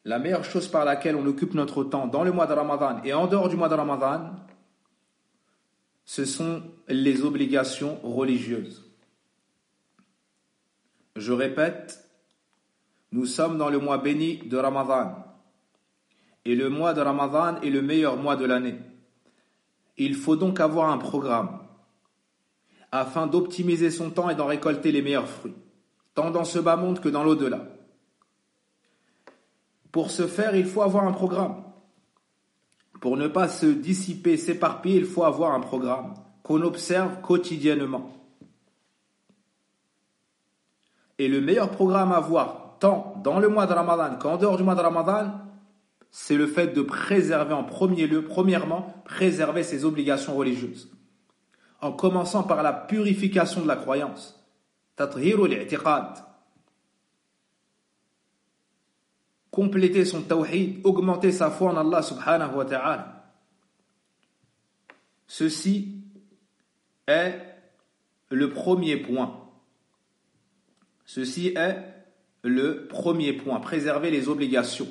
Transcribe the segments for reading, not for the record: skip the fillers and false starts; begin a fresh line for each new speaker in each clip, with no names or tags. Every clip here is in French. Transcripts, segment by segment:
la meilleure chose par laquelle on occupe notre temps dans le mois de Ramadan et en dehors du mois de Ramadan, ce sont les obligations religieuses. Je répète, nous sommes dans le mois béni de Ramadan. Et le mois de Ramadan est le meilleur mois de l'année. Il faut donc avoir un programme afin d'optimiser son temps et d'en récolter les meilleurs fruits, tant dans ce bas monde que dans l'au-delà. Pour ce faire, il faut avoir un programme. Pour ne pas se dissiper, s'éparpiller, il faut avoir un programme qu'on observe quotidiennement. Et le meilleur programme à avoir, tant dans le mois de Ramadan qu'en dehors du mois de Ramadan, c'est le fait de préserver en premier lieu, premièrement, préserver ses obligations religieuses. En commençant par la purification de la croyance. Tathhirul i'tiqad. Compléter son tawhid, augmenter sa foi en Allah subhanahu wa ta'ala. Ceci est le premier point. Ceci est le premier point, préserver les obligations.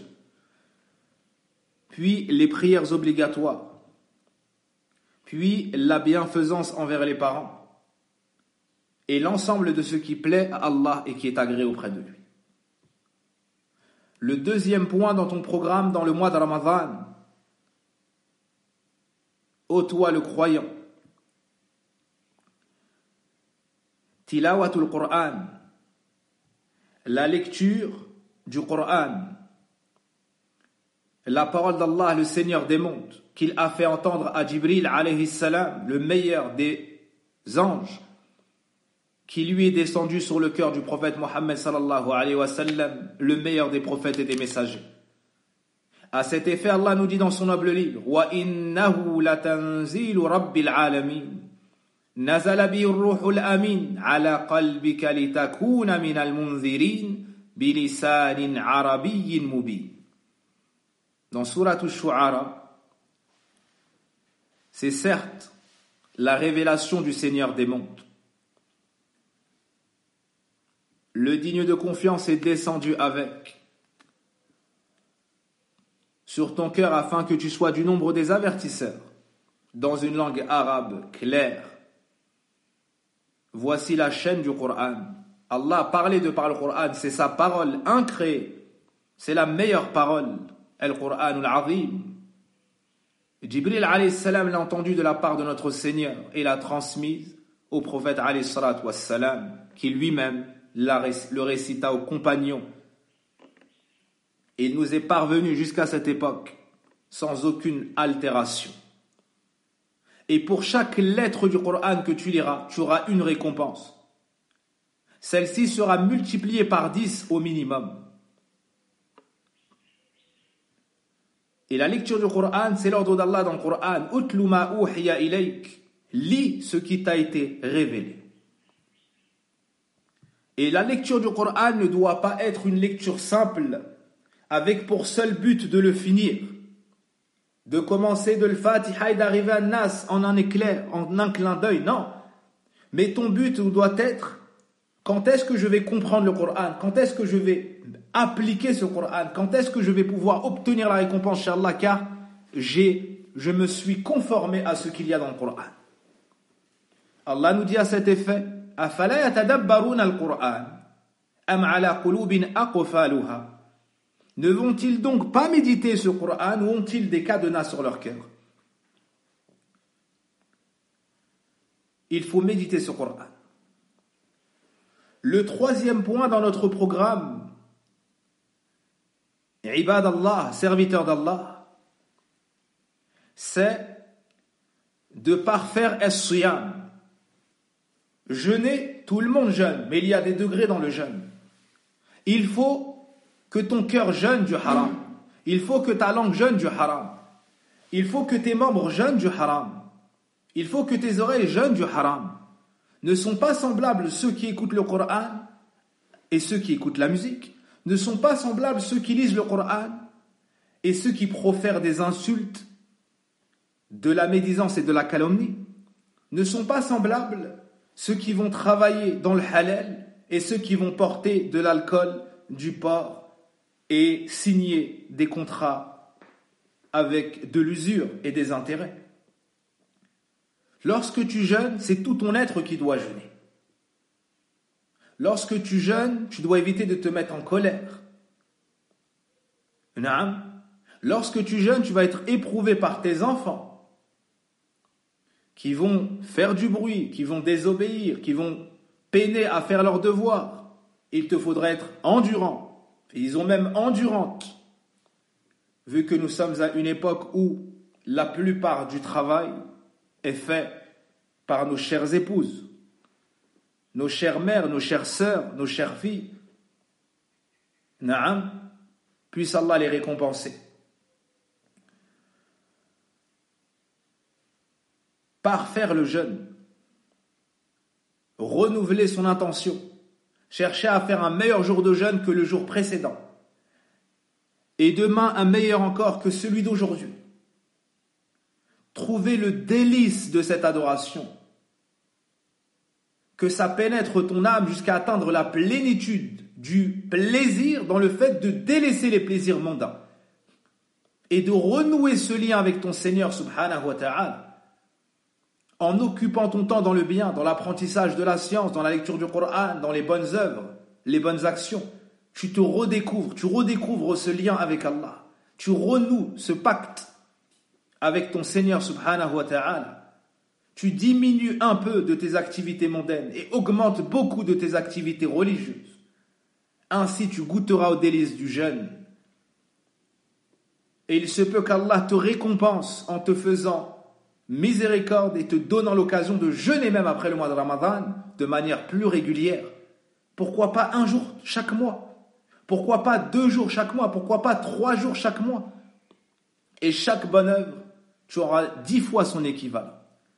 Puis les prières obligatoires. Puis la bienfaisance envers les parents. Et l'ensemble de ce qui plaît à Allah et qui est agréé auprès de lui. Le deuxième point dans ton programme dans le mois de Ramadan, ô toi le croyant, tilawatul Qur'an, la lecture du Qur'an, la parole d'Allah, le Seigneur des mondes, qu'il a fait entendre à Jibril alayhi salam, le meilleur des anges, qui lui est descendu sur le cœur du prophète Mohammed sallallahu alayhi wa sallam, le meilleur des prophètes et des messagers. À cet effet, Allah nous dit dans son noble livre, wa innahu latanzilu rabbil alamin, nazala bihi ar-ruhul amin, ala qalbika litakuna minal munzirin, bilisanin arabiyyin mubin. Dans Surat Ash-Shu'ara, c'est certes la révélation du Seigneur des mondes. Le digne de confiance est descendu avec sur ton cœur afin que tu sois du nombre des avertisseurs dans une langue arabe claire. Voici la chaîne du Coran. Allah a parlé de par le Coran, c'est sa parole incréée, c'est la meilleure parole, Al-Qur'an al-Azim. Jibril alayhi salam l'a entendu de la part de notre Seigneur et l'a transmise au prophète alayhi salatu wassalam, qui lui-même le récita aux compagnons. Il nous est parvenu jusqu'à cette époque sans aucune altération. Et pour chaque lettre du Coran que tu liras, tu auras une récompense. Celle-ci sera multipliée par 10 au minimum. Et la lecture du Coran, c'est l'ordre d'Allah dans le Coran. Utlu ma uhiya ilayk. Lis ce qui t'a été révélé. Et la lecture du Coran ne doit pas être une lecture simple, avec pour seul but de le finir, de commencer de l'Fatiha et d'arriver à Nas en un éclair, en un clin d'œil, non. Mais ton but doit être, quand est-ce que je vais comprendre le Coran, quand est-ce que je vais appliquer ce Coran, quand est-ce que je vais pouvoir obtenir la récompense chez Allah, car je me suis conformé à ce qu'il y a dans le Coran. Allah nous dit à cet effet, أَفَلَا يَتَدَبَّرُونَ الْقُرْآنَ أَمْ عَلَى قُلُوبٍ أَقْفَالُهَا. Ne vont-ils donc pas méditer ce Coran ou ont-ils des cadenas sur leur cœur? Il faut méditer ce Coran. Le troisième point dans notre programme, Ibad Allah, serviteur d'Allah, c'est de parfaire as-siyam. Jeûner, tout le monde jeûne, mais il y a des degrés dans le jeûne. Il faut que ton cœur jeûne du haram. Il faut que ta langue jeûne du haram. Il faut que tes membres jeûnent du haram. Il faut que tes oreilles jeûnent du haram. Ne sont pas semblables ceux qui écoutent le Coran et ceux qui écoutent la musique. Ne sont pas semblables ceux qui lisent le Coran et ceux qui profèrent des insultes, de la médisance et de la calomnie. Ne sont pas semblables ceux qui vont travailler dans le halal et ceux qui vont porter de l'alcool, du porc et signer des contrats avec de l'usure et des intérêts. Lorsque tu jeûnes, c'est tout ton être qui doit jeûner. Lorsque tu jeûnes, tu dois éviter de te mettre en colère. Naam. Lorsque tu jeûnes, tu vas être éprouvé par tes enfants qui vont faire du bruit, qui vont désobéir, qui vont peiner à faire leurs devoirs. Il te faudra être endurant. Ils ont même endurante. Vu que nous sommes à une époque où la plupart du travail est fait par nos chères épouses, nos chères mères, nos chères sœurs, nos chères filles. Naam, puisse Allah les récompenser. Par faire le jeûne, renouveler son intention, chercher à faire un meilleur jour de jeûne que le jour précédent, et demain un meilleur encore que celui d'aujourd'hui. Trouver le délice de cette adoration, que ça pénètre ton âme jusqu'à atteindre la plénitude du plaisir dans le fait de délaisser les plaisirs mondains et de renouer ce lien avec ton Seigneur subhanahu wa ta'ala en occupant ton temps dans le bien, dans l'apprentissage de la science, dans la lecture du Coran, dans les bonnes œuvres, les bonnes actions. Tu redécouvres ce lien avec Allah. Tu renoues ce pacte avec ton Seigneur subhanahu wa ta'ala. Tu diminues un peu de tes activités mondaines et augmentes beaucoup de tes activités religieuses. Ainsi tu goûteras aux délices du jeûne. Et il se peut qu'Allah te récompense en te faisant miséricorde et te donnant l'occasion de jeûner même après le mois de Ramadan de manière plus régulière. Pourquoi pas un jour chaque mois? Pourquoi pas 2 jours chaque mois? Pourquoi pas 3 jours chaque mois? Et chaque bonne œuvre, tu auras 10 fois son équivalent.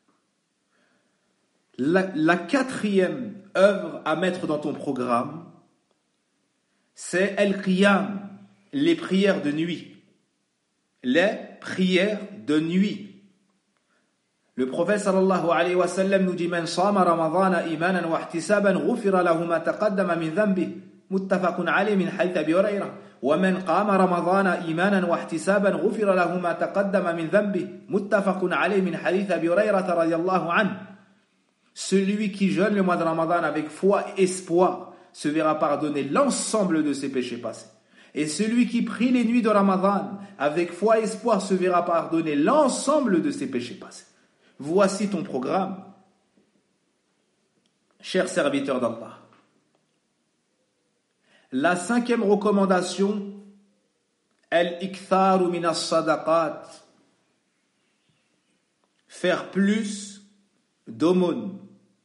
La 4e œuvre à mettre dans ton programme, c'est Al-Qiyam, les prières de nuit. Les prières de nuit. Le prophète sallallahu alayhi wa sallam nous dit: Man sama ramadana imanan wa ihtisaban ghufira lahu ma taqaddama min dhanbi, muttafaqun alayhi min hadith Abi Hurayrah. Wa man qama ramadana imanan wa ihtisaban ghufira lahu ma taqaddama min dhanbi, muttafaqun alayhi min hadith Abi Hurayrah radiyallahu anhu. Celui qui jeûne le mois de Ramadan avec foi et espoir se verra pardonner l'ensemble de ses péchés passés. Et celui qui prie les nuits de Ramadan avec foi et espoir se verra pardonner l'ensemble de ses péchés passés. Voici ton programme, cher serviteur d'Allah. La 5e recommandation, al-iktharu min as-sadaqat, faire plus d'aumônes.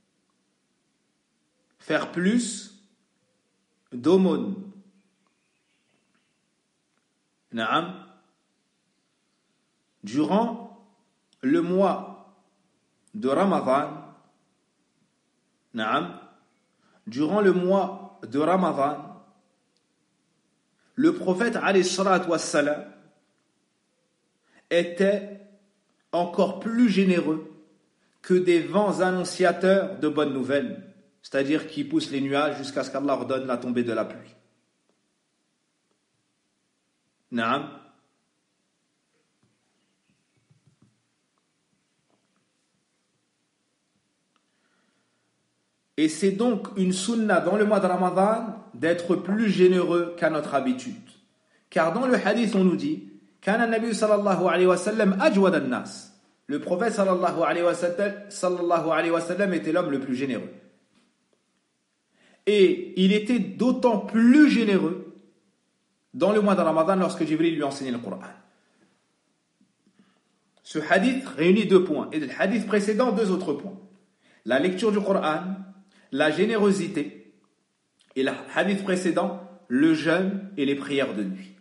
Faire plus d'aumônes. Naam. Durant le mois de Ramadan, naam, durant le mois de Ramadan, le prophète alayhi salatu wassalam était encore plus généreux que des vents annonciateurs de bonnes nouvelles, c'est-à-dire qui poussent les nuages jusqu'à ce qu'Allah ordonne la tombée de la pluie. Naam. Et c'est donc une sunna dans le mois de Ramadan d'être plus généreux qu'à notre habitude. Car dans le hadith, on nous dit Kana Nabi sallallahu alayhi wa sallam ajwad an-nas. Le prophète sallallahu alayhi wa sallam était l'homme le plus généreux. Et il était d'autant plus généreux dans le mois de Ramadan lorsque Jibril lui enseignait le Coran. Ce hadith réunit 2 points. Et le hadith précédent, 2 autres points. La lecture du Coran, la générosité, et le hadith précédent, le jeûne et les prières de nuit.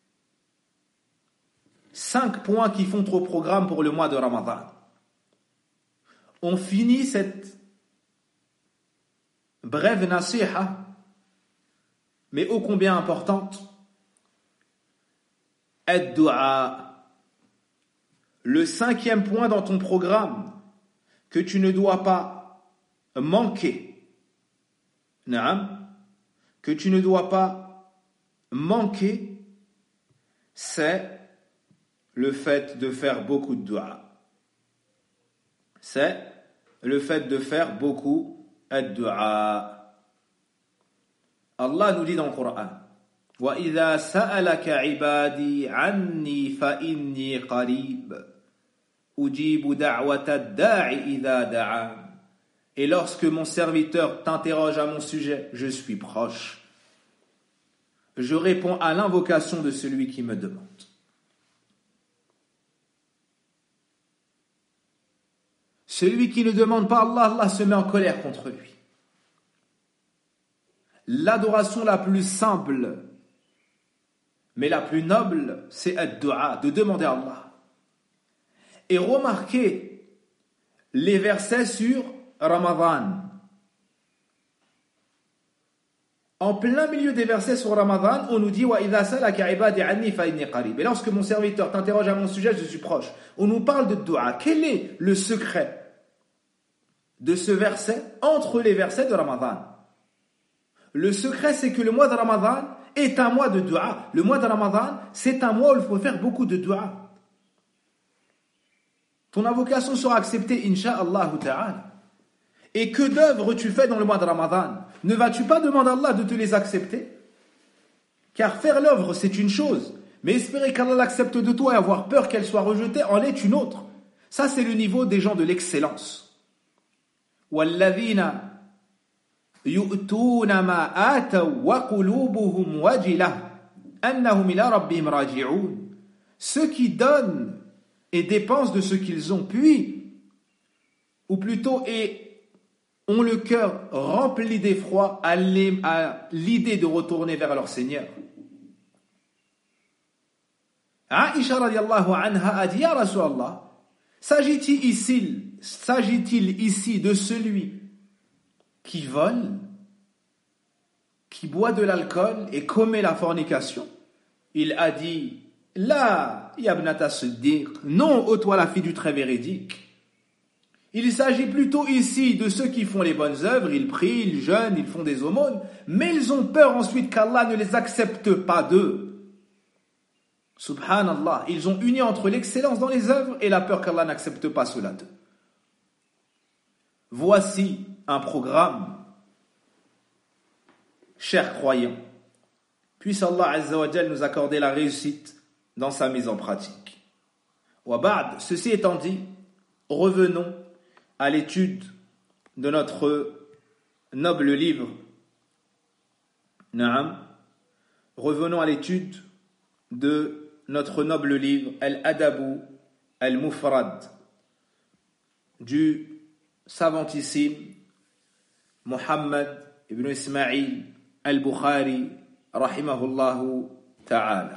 5 points qui font trop programme pour le mois de Ramadan. On finit cette brève nasiha, mais ô combien importante, ad-du'a. Le 5e point dans ton programme que tu ne dois pas manquer, que tu ne dois pas manquer, c'est le fait de faire beaucoup de dua. C'est le fait de faire beaucoup de dua. Allah nous dit dans le Coran, وَإِذَا سَأَلَكَ عِبَادِي عَنِّي فَإِنِّي قَرِيبٌ أُجِيبُ دَعْوَةَ الدَّاعِ إِذَا دَعَانِ. Et lorsque mon serviteur t'interroge à mon sujet, je suis proche. Je réponds à l'invocation de celui qui me demande. Celui qui ne demande pas Allah, Allah se met en colère contre lui. L'adoration la plus simple, mais la plus noble, c'est ad-du'a, de demander à Allah. Et remarquez les versets sur Ramadan. En plein milieu des versets sur Ramadan, on nous dit وَإِذَا سَأَلَكَ عِبَادِي عَنِّي فَإِنِّي قَرِيبٌ. Et lorsque mon serviteur t'interroge à mon sujet, je suis proche. On nous parle de dua. Quel est le secret de ce verset entre les versets de Ramadan? Le secret, c'est que le mois de Ramadan est un mois de dua. Le mois de Ramadan, c'est un mois où il faut faire beaucoup de dua. Ton invocation sera acceptée, insha'Allah ta'ala. Et que d'œuvres tu fais dans le mois de Ramadan? Ne vas-tu pas demander à Allah de te les accepter? Car faire l'œuvre, c'est une chose. Mais espérer qu'Allah l'accepte de toi et avoir peur qu'elle soit rejetée en est une autre. Ça, c'est le niveau des gens de l'excellence. وَالَّذِينَ يُؤْتُونَ مَا آتَوْا وَقُلُوبُهُمْ وَجِلَةٌ أَنَّهُمْ إِلَىٰ رَبِّهِمْ رَاجِعُونَ. Ceux qui donnent et dépensent de ce qu'ils ont, puis, ou plutôt, ont le cœur rempli d'effroi à l'idée de retourner vers leur Seigneur. Aïcha radiallahu anha a dit, Ya Rasulallah, s'agit-il ici de celui qui vole, qui boit de l'alcool et commet la fornication? Il a dit, La, yabnata Siddiq, non, ô toi la fille du très véridique. Il s'agit plutôt ici de ceux qui font les bonnes œuvres, ils prient, ils jeûnent, ils font des aumônes, mais ils ont peur ensuite qu'Allah ne les accepte pas d'eux. Subhanallah, ils ont uni entre l'excellence dans les œuvres et la peur qu'Allah n'accepte pas cela d'eux. Voici un programme, chers croyants. Puisse Allah Azza wa Jal nous accorder la réussite dans sa mise en pratique. Wa ba'd, ceci étant dit, revenons à l'étude de notre noble livre. Naam. Revenons à l'étude de notre noble livre Al-Adabu Al-Mufrad du savantissime Muhammad ibn Ismail Al-Bukhari rahimahullahu ta'ala.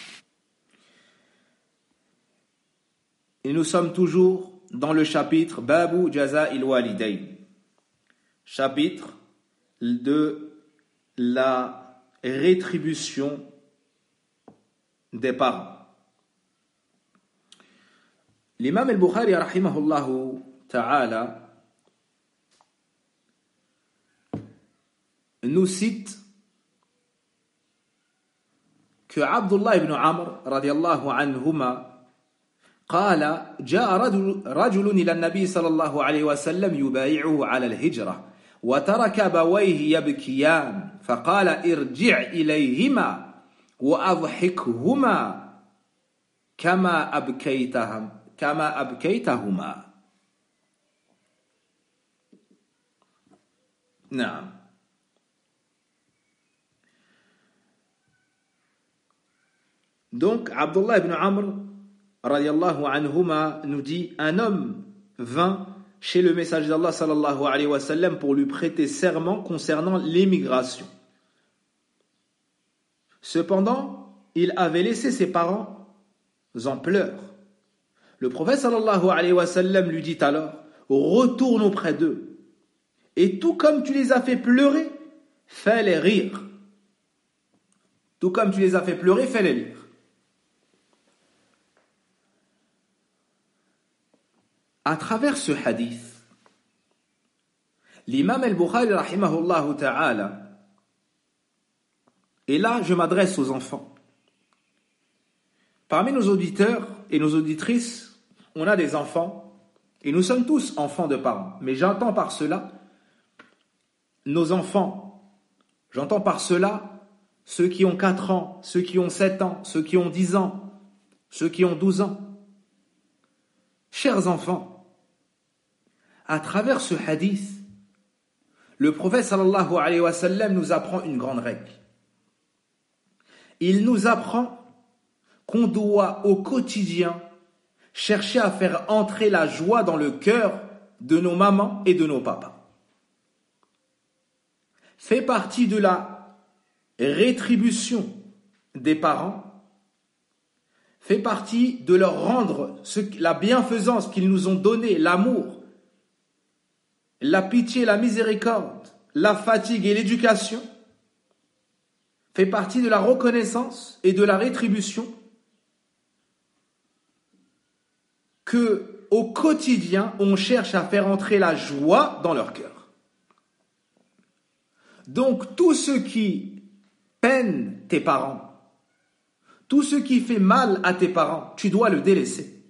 Et nous sommes toujours dans le chapitre Babu Jaza'il Walidayn, chapitre de la rétribution des parents. L'imam al-Bukhari rahimahullahu ta'ala nous cite que Abdullah ibn Amr radiyallahu anhuma قال جاء رجل إلى النبي صلى الله عليه وسلم يبايعه على الهجرة وترك أبويه يبكيان فقال ارجع إليهما وأضحكهما كما أبكيتهما. نعم. Donc Abdullah ibn Amr radiallahu anhuma nous dit, un homme vint chez le messager d'Allah sallallahu alayhi wa sallam pour lui prêter serment concernant l'émigration. Cependant, il avait laissé ses parents en pleurs. Le prophète sallallahu alayhi wa sallam lui dit alors, retourne auprès d'eux, et tout comme tu les as fait pleurer, fais-les rire. Tout comme tu les as fait pleurer, fais-les rire. À travers ce hadith, l'imam al-Bukhari rahimahullah ta'ala, et là je m'adresse aux enfants, Parmi nos auditeurs et nos auditrices, on a des enfants, et nous sommes tous enfants de parents. Mais j'entends par cela nos enfants. J'entends par cela ceux qui ont 4 ans, ceux qui ont 7 ans, ceux qui ont 10 ans, ceux qui ont 12 ans. Chers enfants, à travers ce hadith, le prophète sallallahu alayhi wa sallam nous apprend une grande règle. Il nous apprend qu'on doit au quotidien chercher à faire entrer la joie dans le cœur de nos mamans et de nos papas. Fait partie de la rétribution des parents, fait partie de leur rendre la bienfaisance qu'ils nous ont donnée, l'amour, la pitié, la miséricorde, la fatigue et l'éducation, fait partie de la reconnaissance et de la rétribution que, au quotidien, on cherche à faire entrer la joie dans leur cœur. Donc, tout ce qui peine tes parents, tout ce qui fait mal à tes parents, tu dois le délaisser.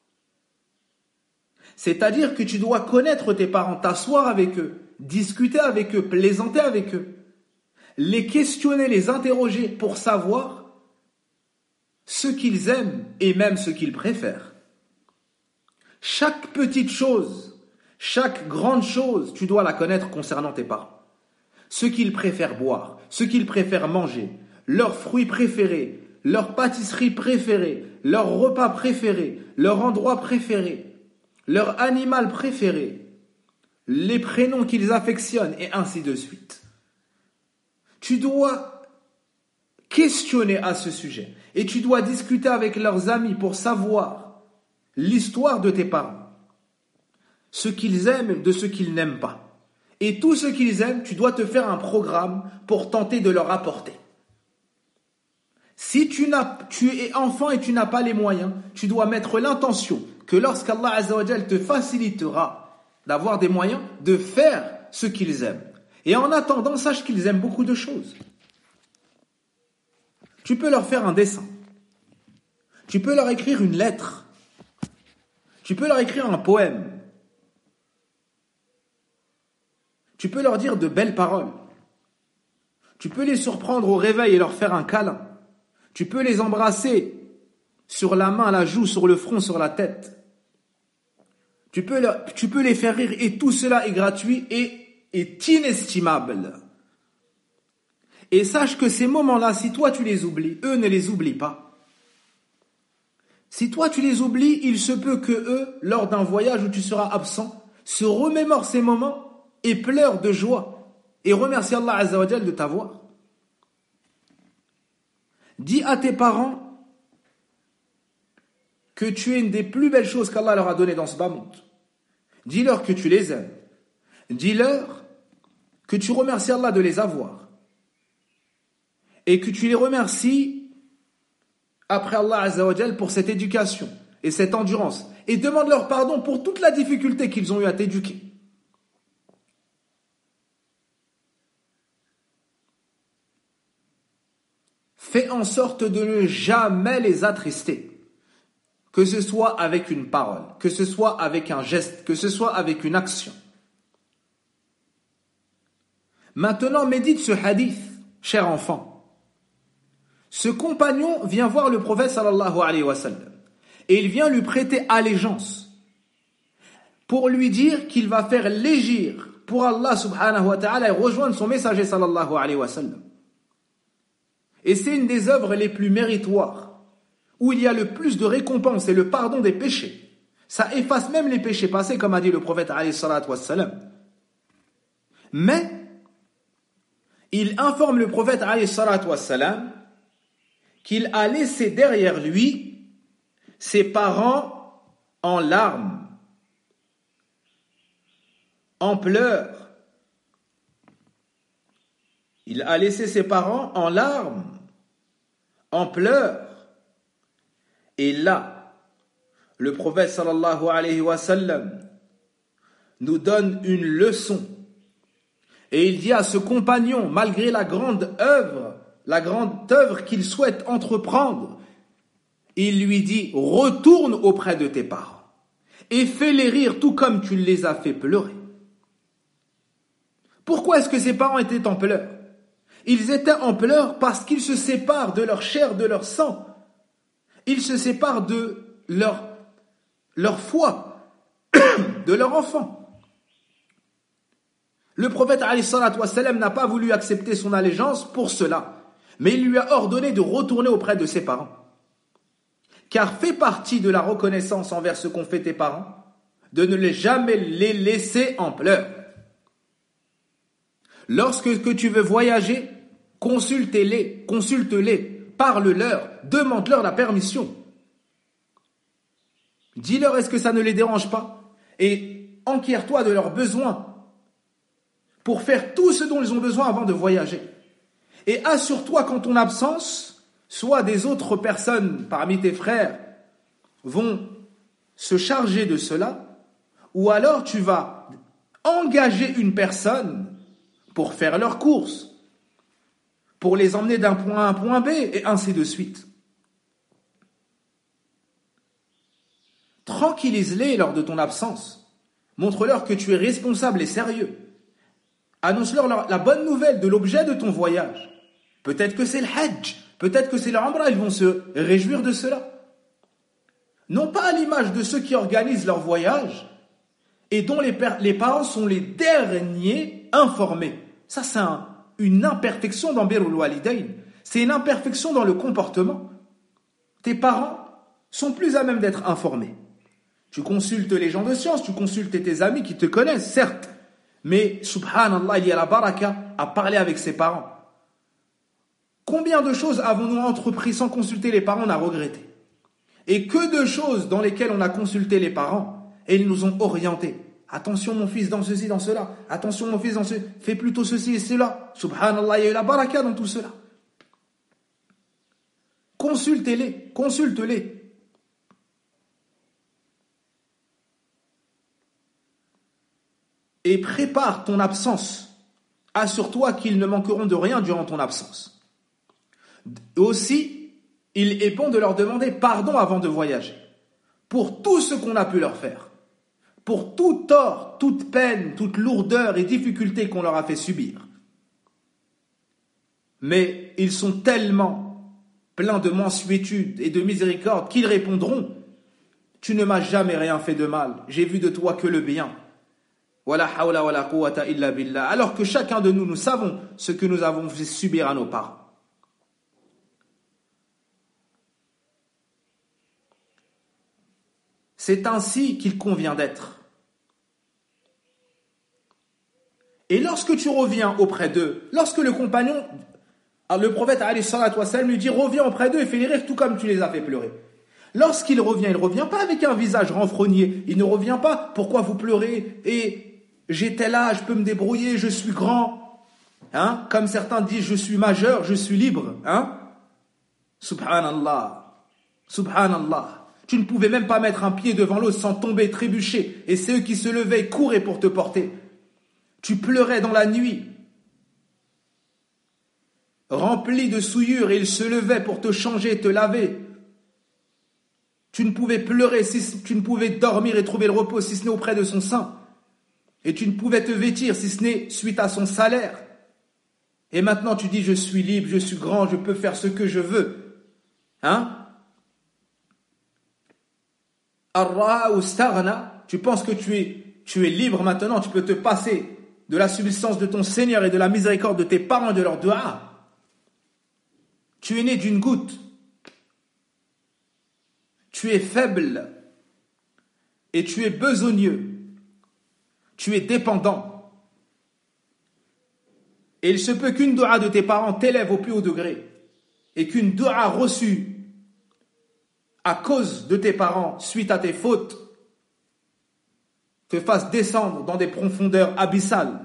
C'est-à-dire que tu dois connaître tes parents, t'asseoir avec eux, discuter avec eux, plaisanter avec eux, les questionner, les interroger pour savoir ce qu'ils aiment et même ce qu'ils préfèrent. Chaque petite chose, chaque grande chose, tu dois la connaître concernant tes parents. Ce qu'ils préfèrent boire, ce qu'ils préfèrent manger, leurs fruits préférés, leur pâtisserie préférée, leur repas préféré, leur endroit préféré, leur animal préféré, les prénoms qu'ils affectionnent et ainsi de suite. Tu dois questionner à ce sujet et tu dois discuter avec leurs amis pour savoir l'histoire de tes parents, ce qu'ils aiment de ce qu'ils n'aiment pas. Et tout ce qu'ils aiment, tu dois te faire un programme pour tenter de leur apporter. Si tu es enfant et tu n'as pas les moyens, tu dois mettre l'intention que lorsqu'Allah Azza wa Jal te facilitera d'avoir des moyens, de faire ce qu'ils aiment. Et en attendant, sache qu'ils aiment beaucoup de choses. Tu peux leur faire un dessin. Tu peux leur écrire une lettre. Tu peux leur écrire un poème. Tu peux leur dire de belles paroles. Tu peux les surprendre au réveil et leur faire un câlin. Tu peux les embrasser sur la main, la joue, sur le front, sur la tête. Tu peux les faire rire et tout cela est gratuit et est inestimable. Et sache que ces moments-là, si toi tu les oublies, eux ne les oublient pas. Si toi tu les oublies, il se peut que eux, lors d'un voyage où tu seras absent, se remémorent ces moments et pleurent de joie et remercient Allah Azza wa Jal de t'avoir. Dis à tes parents que tu es une des plus belles choses qu'Allah leur a données dans ce bas monde. Dis-leur que tu les aimes. Dis-leur que tu remercies Allah de les avoir. Et que tu les remercies après Allah Azza wa Jal pour cette éducation et cette endurance. Et demande-leur pardon pour toute la difficulté qu'ils ont eu à t'éduquer. Fais en sorte de ne jamais les attrister. Que ce soit avec une parole, que ce soit avec un geste, que ce soit avec une action. Maintenant, médite ce hadith, cher enfant. Ce compagnon vient voir le prophète sallallahu alayhi wa sallam et il vient lui prêter allégeance pour lui dire qu'il va faire l'hégire pour Allah subhanahu wa ta'ala et rejoindre son messager sallallahu alayhi wa sallam. Et c'est une des œuvres les plus méritoires, où il y a le plus de récompenses et le pardon des péchés. Ça efface même les péchés passés, comme a dit le prophète alayhi salatu wassalam. Mais, il informe le prophète alayhi salatu wassalam qu'il a laissé derrière lui ses parents en larmes, en pleurs. Il a laissé ses parents en larmes, en pleurs. Et là, le prophète sallallahu alayhi wa sallam nous donne une leçon. Et il dit à ce compagnon, malgré la grande œuvre qu'il souhaite entreprendre, il lui dit, retourne auprès de tes parents et fais-les rire tout comme tu les as fait pleurer. Pourquoi est-ce que ses parents étaient en pleurs? Ils étaient en pleurs parce qu'ils se séparent de leur chair, de leur sang. Ils se séparent de leur foi, de leur enfant. Le prophète alayhi salatu wassalam n'a pas voulu accepter son allégeance pour cela, mais il lui a ordonné de retourner auprès de ses parents. Car fait partie de la reconnaissance envers ce qu'ont fait tes parents, de ne jamais les laisser en pleurs. Lorsque que tu veux voyager, consulte-les, parle-leur, demande-leur la permission. Dis-leur est-ce que ça ne les dérange pas et enquiers-toi de leurs besoins pour faire tout ce dont ils ont besoin avant de voyager. Et assure-toi qu'en ton absence, soit des autres personnes parmi tes frères vont se charger de cela, ou alors tu vas engager une personne pour faire leurs courses, pour les emmener d'un point A à un point B, et ainsi de suite. Tranquillise-les lors de ton absence. Montre-leur que tu es responsable et sérieux. Annonce-leur la bonne nouvelle de l'objet de ton voyage. Peut-être que c'est le Hajj, peut-être que c'est le Umrah, ils vont se réjouir de cela. Non pas à l'image de ceux qui organisent leur voyage et dont les parents sont les derniers informés. Ça, c'est une imperfection dans Birrul Walidayn. C'est une imperfection dans le comportement. Tes parents sont plus à même d'être informés. Tu consultes les gens de science, tu consultes tes amis qui te connaissent, certes. Mais, subhanallah, il y a la baraka à parler avec ses parents. Combien de choses avons-nous entrepris sans consulter les parents, on a regretté? Et que de choses dans lesquelles on a consulté les parents et ils nous ont orientés. Attention mon fils dans ceci, dans cela. Attention mon fils dans ceci. Fais plutôt ceci et cela. Subhanallah, il y a eu la baraka dans tout cela. Consultez-les, consulte-les. Et prépare ton absence. Assure-toi qu'ils ne manqueront de rien durant ton absence. Aussi, il est bon de leur demander pardon avant de voyager. Pour tout ce qu'on a pu leur faire. Pour tout tort, toute peine, toute lourdeur et difficulté qu'on leur a fait subir. Mais ils sont tellement pleins de mansuétude et de miséricorde qu'ils répondront « Tu ne m'as jamais rien fait de mal, j'ai vu de toi que le bien. » Alors que chacun de nous, nous savons ce que nous avons fait subir à nos parents. C'est ainsi qu'il convient d'être. Et lorsque tu reviens auprès d'eux, lorsque le compagnon, le prophète alayhi salatu wassalam lui dit reviens auprès d'eux et fais-les rire tout comme tu les as fait pleurer. Lorsqu'il revient, il ne revient pas avec un visage renfrogné, il ne revient pas pourquoi vous pleurez et j'étais là, je peux me débrouiller, je suis grand. Hein? Comme certains disent, je suis majeur, je suis libre. Hein? Subhanallah. Subhanallah. Tu ne pouvais même pas mettre un pied devant l'autre sans tomber, trébucher. Et c'est eux qui se levaient et couraient pour te porter. Tu pleurais dans la nuit, rempli de souillures, et ils se levaient pour te changer, te laver. Tu ne pouvais pleurer, tu ne pouvais dormir et trouver le repos si ce n'est auprès de son sein. Et tu ne pouvais te vêtir si ce n'est suite à son salaire. Et maintenant tu dis je suis libre, je suis grand, je peux faire ce que je veux. Hein? Arra ou staghna, tu penses que tu es libre maintenant, tu peux te passer de la subsistance de ton Seigneur et de la miséricorde de tes parents et de leur dua. Tu es né d'une goutte. Tu es faible et tu es besogneux. Tu es dépendant. Et il se peut qu'une dua de tes parents t'élève au plus haut degré et qu'une dua reçue à cause de tes parents, suite à tes fautes, te fasse descendre dans des profondeurs abyssales.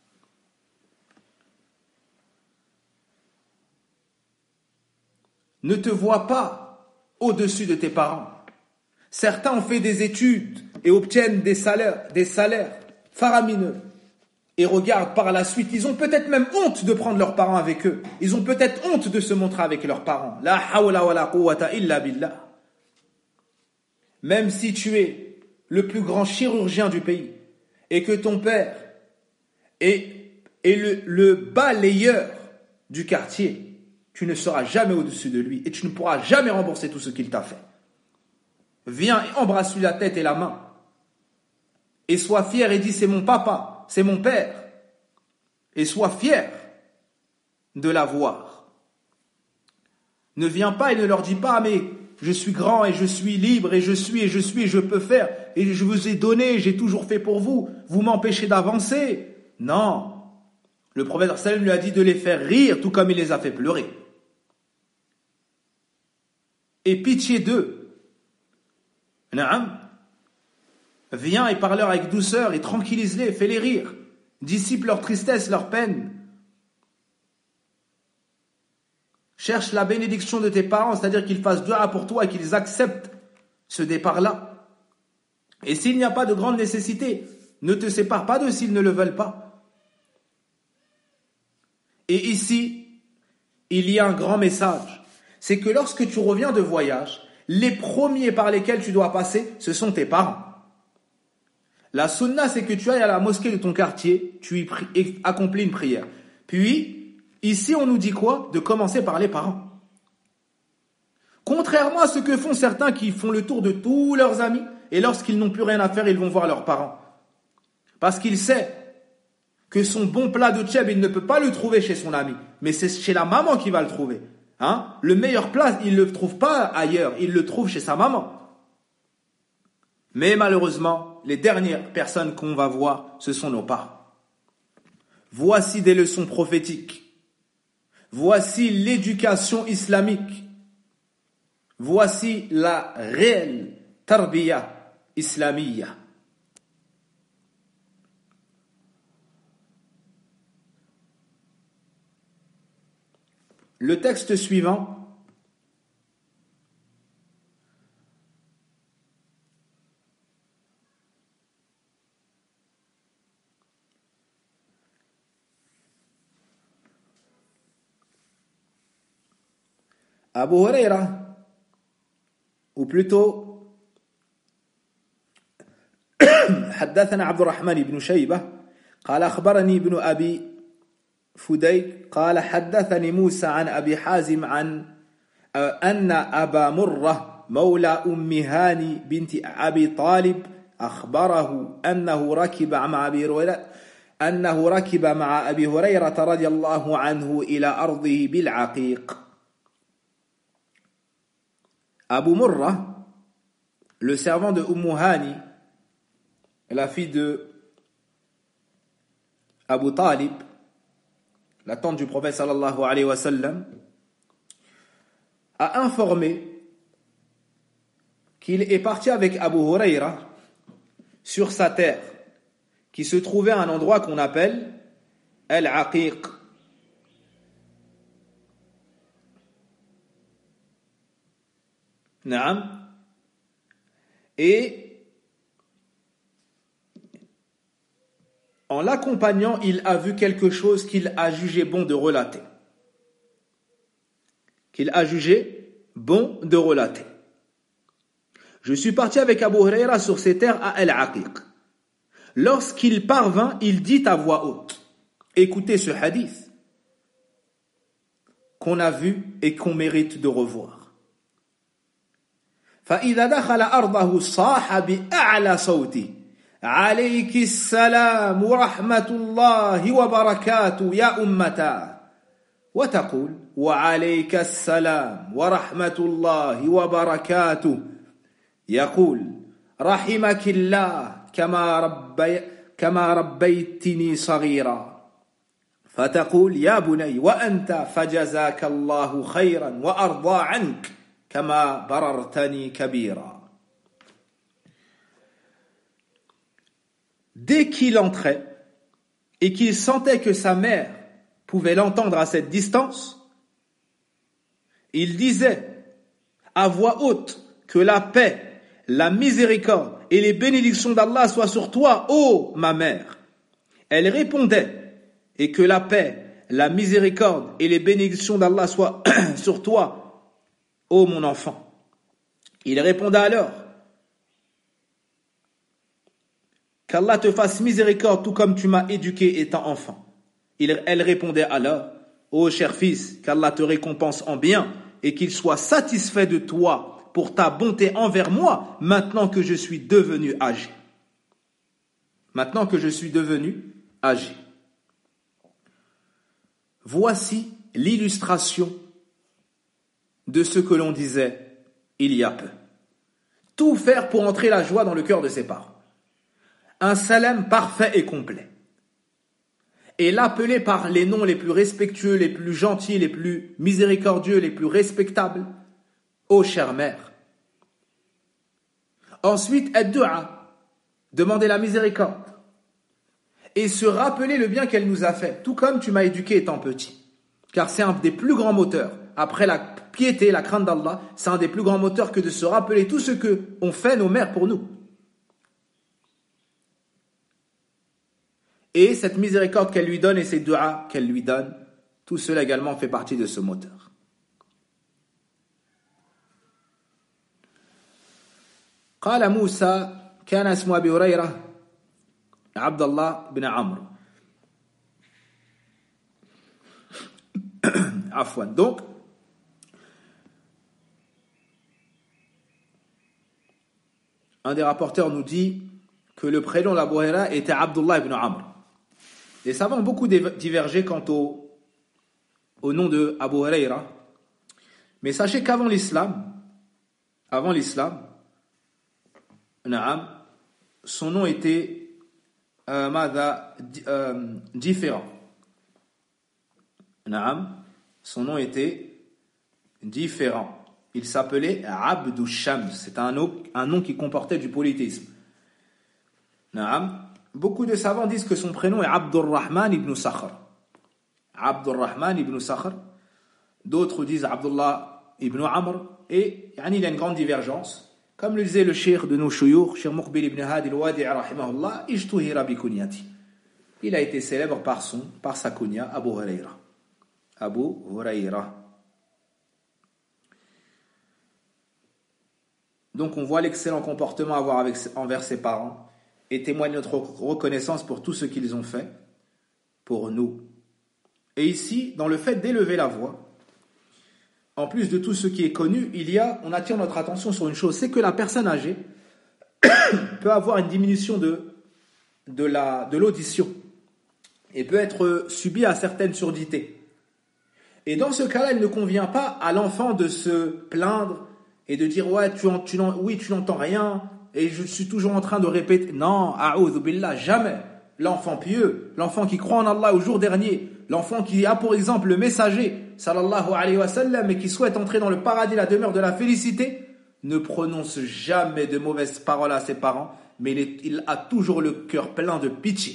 Ne te vois pas au-dessus de tes parents. Certains ont fait des études et obtiennent des salaires faramineux. Et regardent par la suite, ils ont peut-être même honte de prendre leurs parents avec eux. Ils ont peut-être honte de se montrer avec leurs parents. La hawla wa la quwwata illa billah. même si tu es le plus grand chirurgien du pays, et que ton père est le balayeur du quartier, tu ne seras jamais au-dessus de lui, et tu ne pourras jamais rembourser tout ce qu'il t'a fait. Viens et embrasse-lui la tête et la main, et sois fier et dis c'est mon papa, c'est mon père, et sois fier de l'avoir. Ne viens pas et ne leur dis pas mais je suis grand et je suis libre et je peux faire et je vous ai donné, j'ai toujours fait pour vous, vous m'empêchez d'avancer. Non, le prophète sallam lui a dit de les faire rire tout comme il les a fait pleurer. Et pitié d'eux. Naam. Viens et parle-leur avec douceur et tranquillise-les, fais-les rire. Dissipe leur tristesse, leur peine. Cherche la bénédiction de tes parents, c'est-à-dire qu'ils fassent dua pour toi et qu'ils acceptent ce départ-là. Et s'il n'y a pas de grande nécessité, ne te sépare pas d'eux s'ils ne le veulent pas. Et ici, il y a un grand message. C'est que lorsque tu reviens de voyage, les premiers par lesquels tu dois passer, ce sont tes parents. La sunna, c'est que tu ailles à la mosquée de ton quartier, tu y accomplis une prière. Puis, ici, on nous dit quoi? De commencer par les parents. Contrairement à ce que font certains qui font le tour de tous leurs amis, et lorsqu'ils n'ont plus rien à faire, ils vont voir leurs parents. Parce qu'il sait que son bon plat de tchèb, il ne peut pas le trouver chez son ami, mais c'est chez la maman qu'il va le trouver. Le meilleur plat, il ne le trouve pas ailleurs, il le trouve chez sa maman. Mais malheureusement, les dernières personnes qu'on va voir, ce sont nos parents. Voici des leçons prophétiques. Voici l'éducation islamique. Voici la réelle tarbiya islamiyya. Le texte suivant Abu Huraira, ou plutôt حدثنا عبد الرحمن بن شيبة قال أخبرني ابن أبي فديك قال حدثني موسى عن أبي حازم عن أن أبا مرة مولى أم هاني بنت أبي طالب أخبره أنه ركب مع أبي هريرة رضي الله عنه إلى أرضه بالعقيق. Abu Murra, le servant de Hani, la fille de Abu Talib, la tante du prophète sallallahu alayhi wa sallam, a informé qu'il est parti avec Abu Huraira sur sa terre, qui se trouvait à un endroit qu'on appelle Al-Aqiq. Naam. Et en l'accompagnant, il a vu quelque chose qu'il a jugé bon de relater. Je suis parti avec Abu Huraira sur ces terres à Al-Aqiq. Lorsqu'il parvint, il dit à voix haute. Écoutez ce hadith qu'on a vu et qu'on mérite de revoir. فإذا دخل أرضه صاح بأعلى صوته عليك السلام ورحمة الله وبركاته يا أمتا وتقول وعليك السلام ورحمة الله وبركاته يقول رحمك الله كما ربيتني صغيرا فتقول يا بني وأنت فجزاك الله خيرا وأرضى عنك كما بررتني كبيرا. Dès qu'il entrait et qu'il sentait que sa mère pouvait l'entendre à cette distance, il disait à voix haute que la paix, la miséricorde et les bénédictions d'Allah soient sur toi, ô ma mère. Elle répondait, et que la paix, la miséricorde et les bénédictions d'Allah soient sur toi, ô mon enfant. Il répondait alors, qu'Allah te fasse miséricorde tout comme tu m'as éduqué étant enfant. Elle répondait alors, ô cher fils, qu'Allah te récompense en bien et qu'il soit satisfait de toi pour ta bonté envers moi maintenant que je suis devenu âgé. Maintenant que je suis devenu âgé. Voici l'illustration de ce que l'on disait il y a peu. Tout faire pour entrer la joie dans le cœur de ses parents. Un salam parfait et complet. Et l'appeler par les noms les plus respectueux, les plus gentils, les plus miséricordieux, les plus respectables. Ô chère mère. Ensuite, ad-du'a, demander la miséricorde. Et se rappeler le bien qu'elle nous a fait, tout comme tu m'as éduqué étant petit. Car c'est un des plus grands moteurs. Après la piété, la crainte d'Allah, c'est un des plus grands moteurs que de se rappeler tout ce que ont fait nos mères pour nous. Et cette miséricorde qu'elle lui donne et ces du'as qu'elle lui donne, tout cela également fait partie de ce moteur. قال موسى كان اسم أبي هريرة عبد الله بن عمرو. عفوا. Donc, un des rapporteurs nous dit que le prénom d'Abu Huraira était Abdullah ibn Amr. Les savants ont beaucoup divergé quant au nom de Abu Huraira. Mais sachez qu'avant l'islam, son nom était différent. Son nom était différent. Il s'appelait Abdu Shams. C'est un nom qui comportait du polythéisme. Beaucoup de savants disent que son prénom est Abdurrahman ibn Sakhr. Abdurrahman ibn Sakhr. D'autres disent Abdullah ibn Amr. Et il y a une grande divergence. Comme le disait le cheikh de nos shuyukh, Cheikh Muqbil ibn Hadi al-Wadi'i rahimahullah, ishtuhira bi kunyati. Il a été célèbre par sa kunya, Abu Huraira. Abu Huraira. Donc on voit l'excellent comportement à avoir envers ses parents et témoigne notre reconnaissance pour tout ce qu'ils ont fait pour nous. Et ici, dans le fait d'élever la voix, en plus de tout ce qui est connu, on attire notre attention sur une chose, c'est que la personne âgée peut avoir une diminution de l'audition et peut être subie à certaines surdités. Et dans ce cas-là, il ne convient pas à l'enfant de se plaindre et de dire ouais, tu n'entends rien et je suis toujours en train de répéter. Non, a'oudhu billah, jamais. L'enfant pieux, l'enfant qui croit en Allah au jour dernier, l'enfant qui a pour exemple le messager sallallahu alayhi wa sallam et qui souhaite entrer dans le paradis, la demeure de la félicité, ne prononce jamais de mauvaises paroles à ses parents, mais il a toujours le cœur plein de pitié.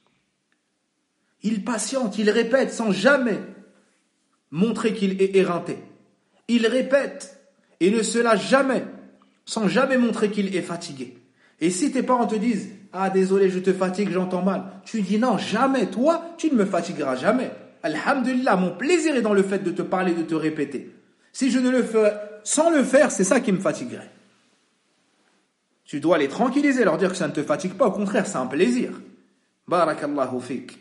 Il patiente, il répète sans jamais montrer qu'il est éreinté. Il répète et ne se lâche jamais, sans jamais montrer qu'il est fatigué. Et si tes parents te disent « Ah, désolé, je te fatigue, j'entends mal », tu dis « Non, jamais, toi, tu ne me fatigueras jamais. Alhamdulillah, mon plaisir est dans le fait de te parler, de te répéter. Si je ne le fais sans le faire, c'est ça qui me fatiguerait. » Tu dois les tranquilliser, leur dire que ça ne te fatigue pas, au contraire, c'est un plaisir. Barakallahu fik.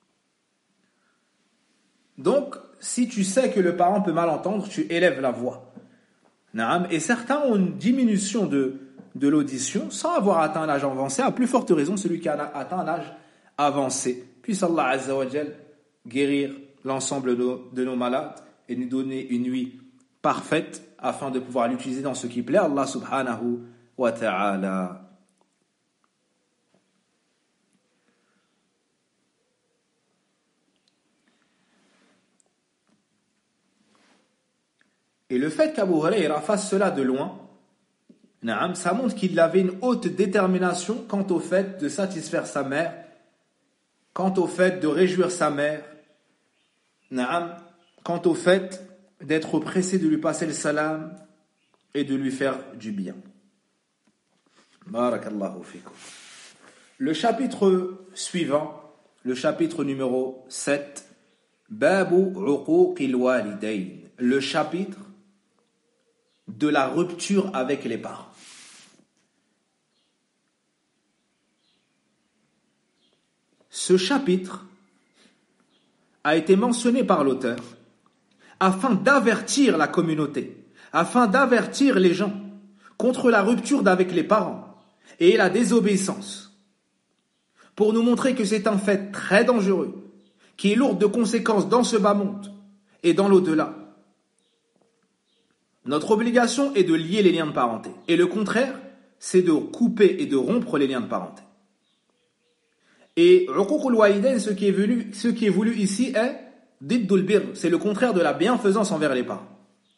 Donc, si tu sais que le parent peut mal entendre, tu élèves la voix. Et certains ont une diminution de l'audition sans avoir atteint un âge avancé, à plus forte raison celui qui a atteint un âge avancé. Puisse Allah Azza wa Jal guérir l'ensemble de nos malades et nous donner une nuit parfaite afin de pouvoir l'utiliser dans ce qui plaît à Allah subhanahu wa ta'ala. Et le fait qu'Abu Huraira fasse cela de loin, ça montre qu'il avait une haute détermination quant au fait de satisfaire sa mère, quant au fait de réjouir sa mère, quant au fait d'être pressé de lui passer le salam et de lui faire du bien. Barakallahu fikum. Le chapitre suivant, le chapitre numéro 7, Babu uquqil walidayn, le chapitre de la rupture avec les parents. ce chapitre a été mentionné par l'auteur afin d'avertir la communauté, afin d'avertir les gens contre la rupture avec les parents et la désobéissance, pour nous montrer que c'est un fait très dangereux, qui est lourd de conséquences dans ce bas monde et dans l'au-delà. Notre obligation est de lier les liens de parenté, et le contraire, c'est de couper et de rompre les liens de parenté. Et uququl walidain, ce qui est voulu ici est diddul birr, c'est le contraire de la bienfaisance envers les parents.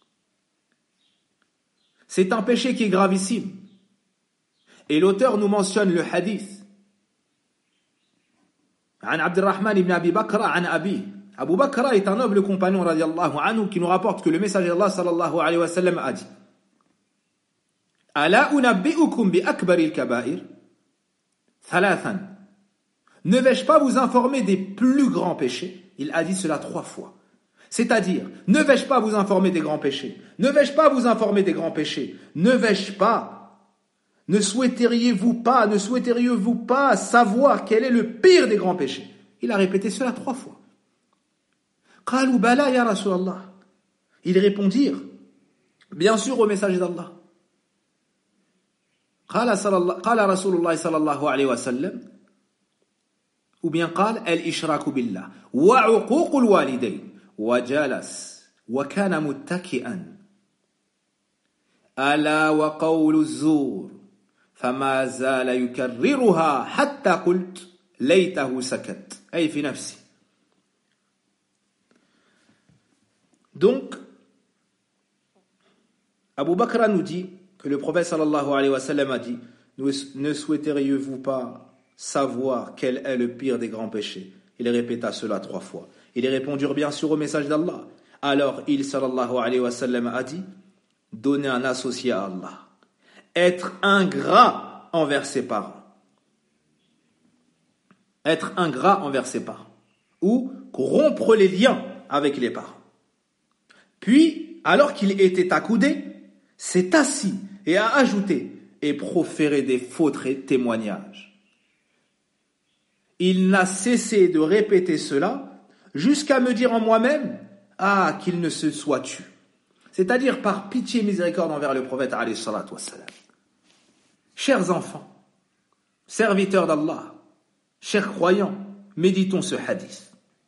C'est un péché qui est gravissime. Et l'auteur nous mentionne le hadith عن عبد الرحمن ibn Abi Bakr عن أبيه. Abu Bakr est un noble compagnon radiallahu anhu qui nous rapporte que le messager d'Allah sallallahu alayhi wa sallam a dit: Ala unabbi'ukum bi akbaril kaba'ir thalathan. Ne vais-je pas vous informer des plus grands péchés? Il a dit cela 3 fois. C'est-à-dire, ne vais-je pas vous informer des grands péchés? Ne vais-je pas vous informer des grands péchés? Ne vais-je pas? Ne souhaiteriez-vous pas savoir quel est le pire des grands péchés? Il a répété cela 3 fois. Qalu bala ya Rasulallah. Ils répondirent, bien sûr, au messager d'Allah. Qala Rasulullah sallallahu alayhi wa sallam, ou bien قال الإشراك بالله وعقوق الوالدين وجلس وكان متكئا ألا وقول الزور فما زال يكررها حتى قلت ليته سكت أي في نفسي. Donc Abu Bakr nous dit que le prophète sallallahu alayhi wa sallam a dit: ne souhaiteriez-vous pas savoir quel est le pire des grands péchés? Il répéta cela 3 fois. Ils répondirent bien sûr au message d'Allah. Alors il sallallahu alayhi wa sallam a dit: donner un associé à Allah, être ingrat envers ses parents, ou rompre les liens avec les parents. Puis, alors qu'il était accoudé, s'est assis et a ajouté et proféré des faux témoignages. Il n'a cessé de répéter cela jusqu'à me dire en moi-même: ah, qu'il ne se soit tu. C'est-à-dire par pitié et miséricorde envers le prophète alayhi salatu wassalam. Chers enfants, serviteurs d'Allah, chers croyants, méditons ce hadith.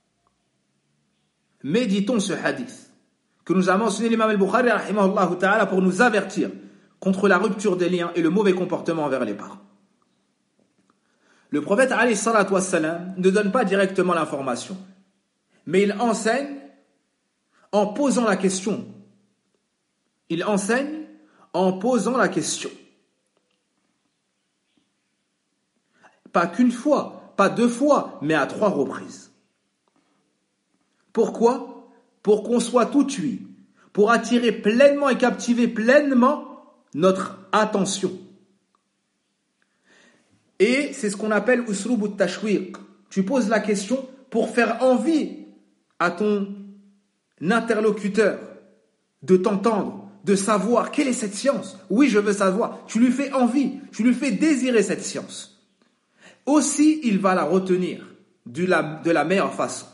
Méditons ce hadith que nous a mentionné l'imam al-Bukhari rahimahullah ta'ala pour nous avertir contre la rupture des liens et le mauvais comportement envers les parents. Le prophète alayhi salatu wassalam ne donne pas directement l'information, mais il enseigne en posant la question. Pas qu'une fois, pas 2 fois, mais à 3 reprises. Pourquoi? Pour qu'on soit tout tué, pour attirer pleinement et captiver pleinement notre attention. Et c'est ce qu'on appelle uslubu tashwiq. Tu poses la question pour faire envie à ton interlocuteur de t'entendre, de savoir quelle est cette science. Oui, je veux savoir. Tu lui fais envie, tu lui fais désirer cette science. Aussi, il va la retenir de la meilleure façon.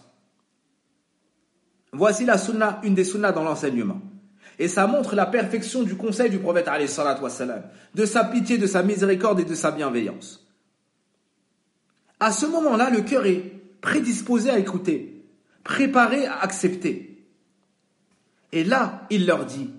Voici la sunna, une des sunnas dans l'enseignement. Et ça montre la perfection du conseil du prophète alayhi salatu wassalam, de sa pitié, de sa miséricorde et de sa bienveillance. À ce moment-là, le cœur est prédisposé à écouter, préparé à accepter. Et là, il leur dit,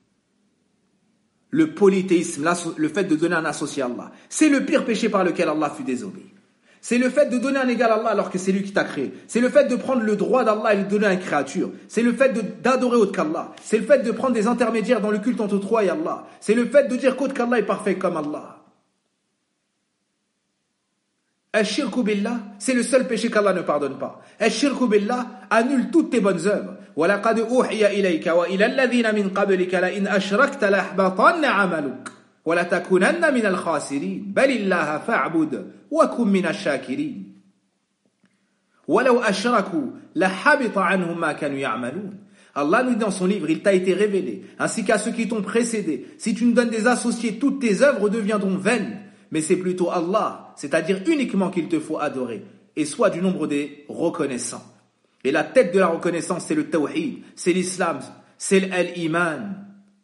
le polythéisme, le fait de donner un associé à Allah, c'est le pire péché par lequel Allah fut désobéi. C'est le fait de donner un égal à Allah alors que c'est lui qui t'a créé. C'est le fait de prendre le droit d'Allah et le donner à une créature. C'est le fait d'adorer autre qu'Allah. C'est le fait de prendre des intermédiaires dans le culte entre toi et Allah. C'est le fait de dire qu'autre qu'Allah est parfait comme Allah. Al-shirku billah, c'est le seul péché qu'Allah ne pardonne pas. Al-shirku billah annule toutes tes bonnes œuvres. وَلَقَدْ أُوحِيَ إِلَيْكَ وَإِلَى الَّذِينَ مِنْ قَبْلِكَ لَإِنْ أَشْرَكْتَ لَيَحْبَطَنَّ عَمَلُكَ وَلَتَكُونَنَّ مِنَ الْخَاسِرِينَ بَلِ اللَّهَ فَاعْبُدْ وَكُن مِنَ الشَّاكِرِينَ وَلَوْ أَشْرَكُوا لَحَبِطَ عَنْهُمْ مَا كَانُوا يَعْمَلُونَ. Allah nous dit dans son livre, il t'a été révélé, ainsi qu'à ceux qui t'ont précédé. Si tu nous donnes des associés, toutes tes œuvres deviendront vaines. Mais c'est plutôt Allah, c'est-à-dire uniquement qu'il te faut adorer. et sois du nombre des reconnaissants. Et la tête de la reconnaissance, c'est le tawhid, c'est l'islam, c'est l'iman.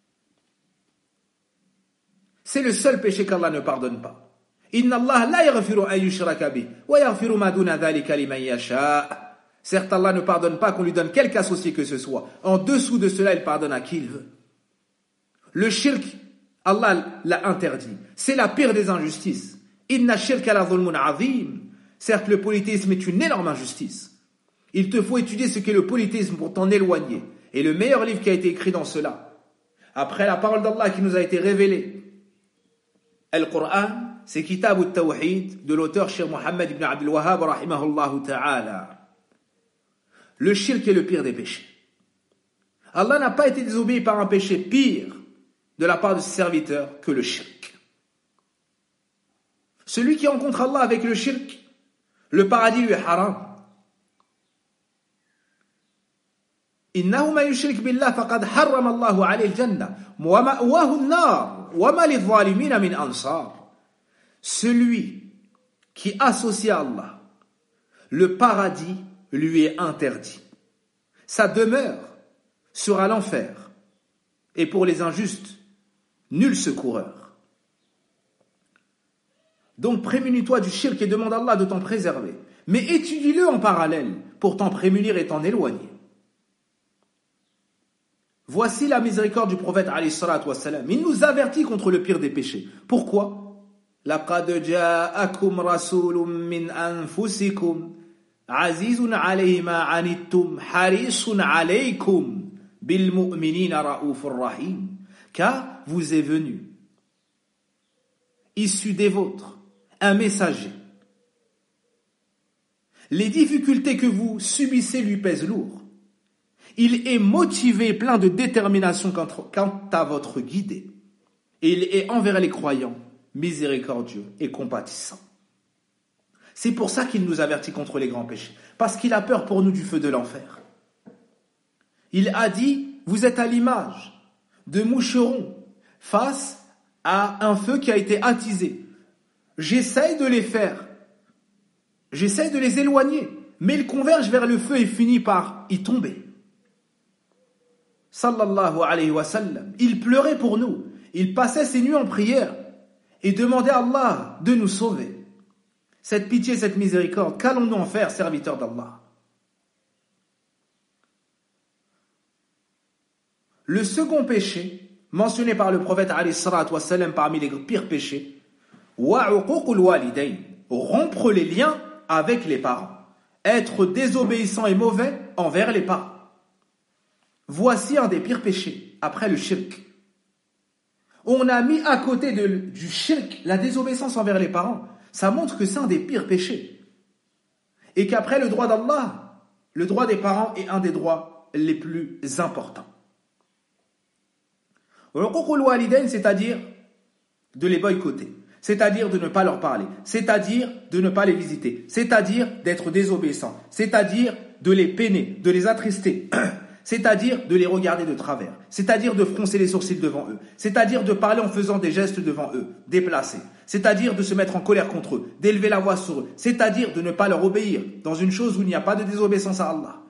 C'est le seul péché qu'Allah ne pardonne pas. Inna Allah la yaghfiru an yushraka bih wa yaghfiru ma duna dhalika liman yasha. Certes, Allah ne pardonne pas qu'on lui donne quelque associé que ce soit. En dessous de cela, il pardonne à qui il veut. Le shirk, Allah l'a interdit. C'est la pire des injustices. Inna shirka la dhulmun azim. Certes, le polythéisme est une énorme injustice. Il te faut étudier ce qu'est le polythéisme pour t'en éloigner. Et le meilleur livre qui a été écrit dans cela, après la parole d'Allah qui nous a été révélée, Al-Qur'an, c'est Kitab al-Tawhid de l'auteur Cheikh Mohammed ibn Abdul Wahhab rahimahullah ta'ala. Le shirk est le pire des péchés. Allah n'a pas été désobéi par un péché pire de la part de ses serviteurs que le shirk. Celui qui rencontre Allah avec le shirk, le paradis lui est haram. إنه من يشرك بالله فقد حرم الله عليه الجنة ومأواه النار وما للظالمين من أنصار. Celui qui associe à Allah, le paradis lui est interdit. Sa demeure sera l'enfer. Et pour les injustes, nul secoureur. Donc prémunis-toi du shirk et demande à Allah de t'en préserver. Mais étudie-le en parallèle pour t'en prémunir et t'en éloigner. Voici la miséricorde du prophète alayhi salatu wassalam. Il nous avertit contre le pire des péchés. Pourquoi? لَقَدْ جَاءَكُمْ رَسُولٌ مِّنْ أَنفُسِكُمْ عَزِيزٌ عَلَيْهِ مَا عَنِتُّمْ حَرِيصٌ عَلَيْكُمْ بِالْمُؤْمِنِينَ رَءُوفٌ رَحِيمٌ. Car vous est venu, issu des vôtres, un messager. Les difficultés que vous subissez lui pèsent lourd. Il est motivé, plein de détermination quant à votre guidée. Et il est envers les croyants, miséricordieux et compatissant. C'est pour ça qu'il nous avertit contre les grands péchés. Parce qu'il a peur pour nous du feu de l'enfer. Il a dit, vous êtes à l'image de moucherons face à un feu qui a été attisé. J'essaye de les éloigner, mais ils convergent vers le feu et finissent par y tomber. Sallallahu alayhi wa sallam, il pleurait pour nous, il passait ses nuits en prière et demandait à Allah de nous sauver. Cette pitié, cette miséricorde, qu'allons-nous en faire, serviteurs d'Allah? Le second péché, mentionné par le prophète alayhi salatu wa sallam parmi les pires péchés, wa'uququl walidayn, rompre les liens avec les parents, être désobéissant et mauvais envers les parents. Voici un des pires péchés, après le shirk. On a mis à côté du shirk la désobéissance envers les parents. Ça montre que c'est un des pires péchés. Et qu'après le droit d'Allah, le droit des parents est un des droits les plus importants. Uququl walidayn, c'est-à-dire de les boycotter, c'est-à-dire de ne pas leur parler, c'est-à-dire de ne pas les visiter, c'est-à-dire d'être désobéissant, c'est-à-dire de les peiner, de les attrister, c'est-à-dire de les regarder de travers, c'est-à-dire de froncer les sourcils devant eux, c'est-à-dire de parler en faisant des gestes devant eux, déplacés, c'est-à-dire de se mettre en colère contre eux, d'élever la voix sur eux, c'est-à-dire de ne pas leur obéir dans une chose où il n'y a pas de désobéissance à Allah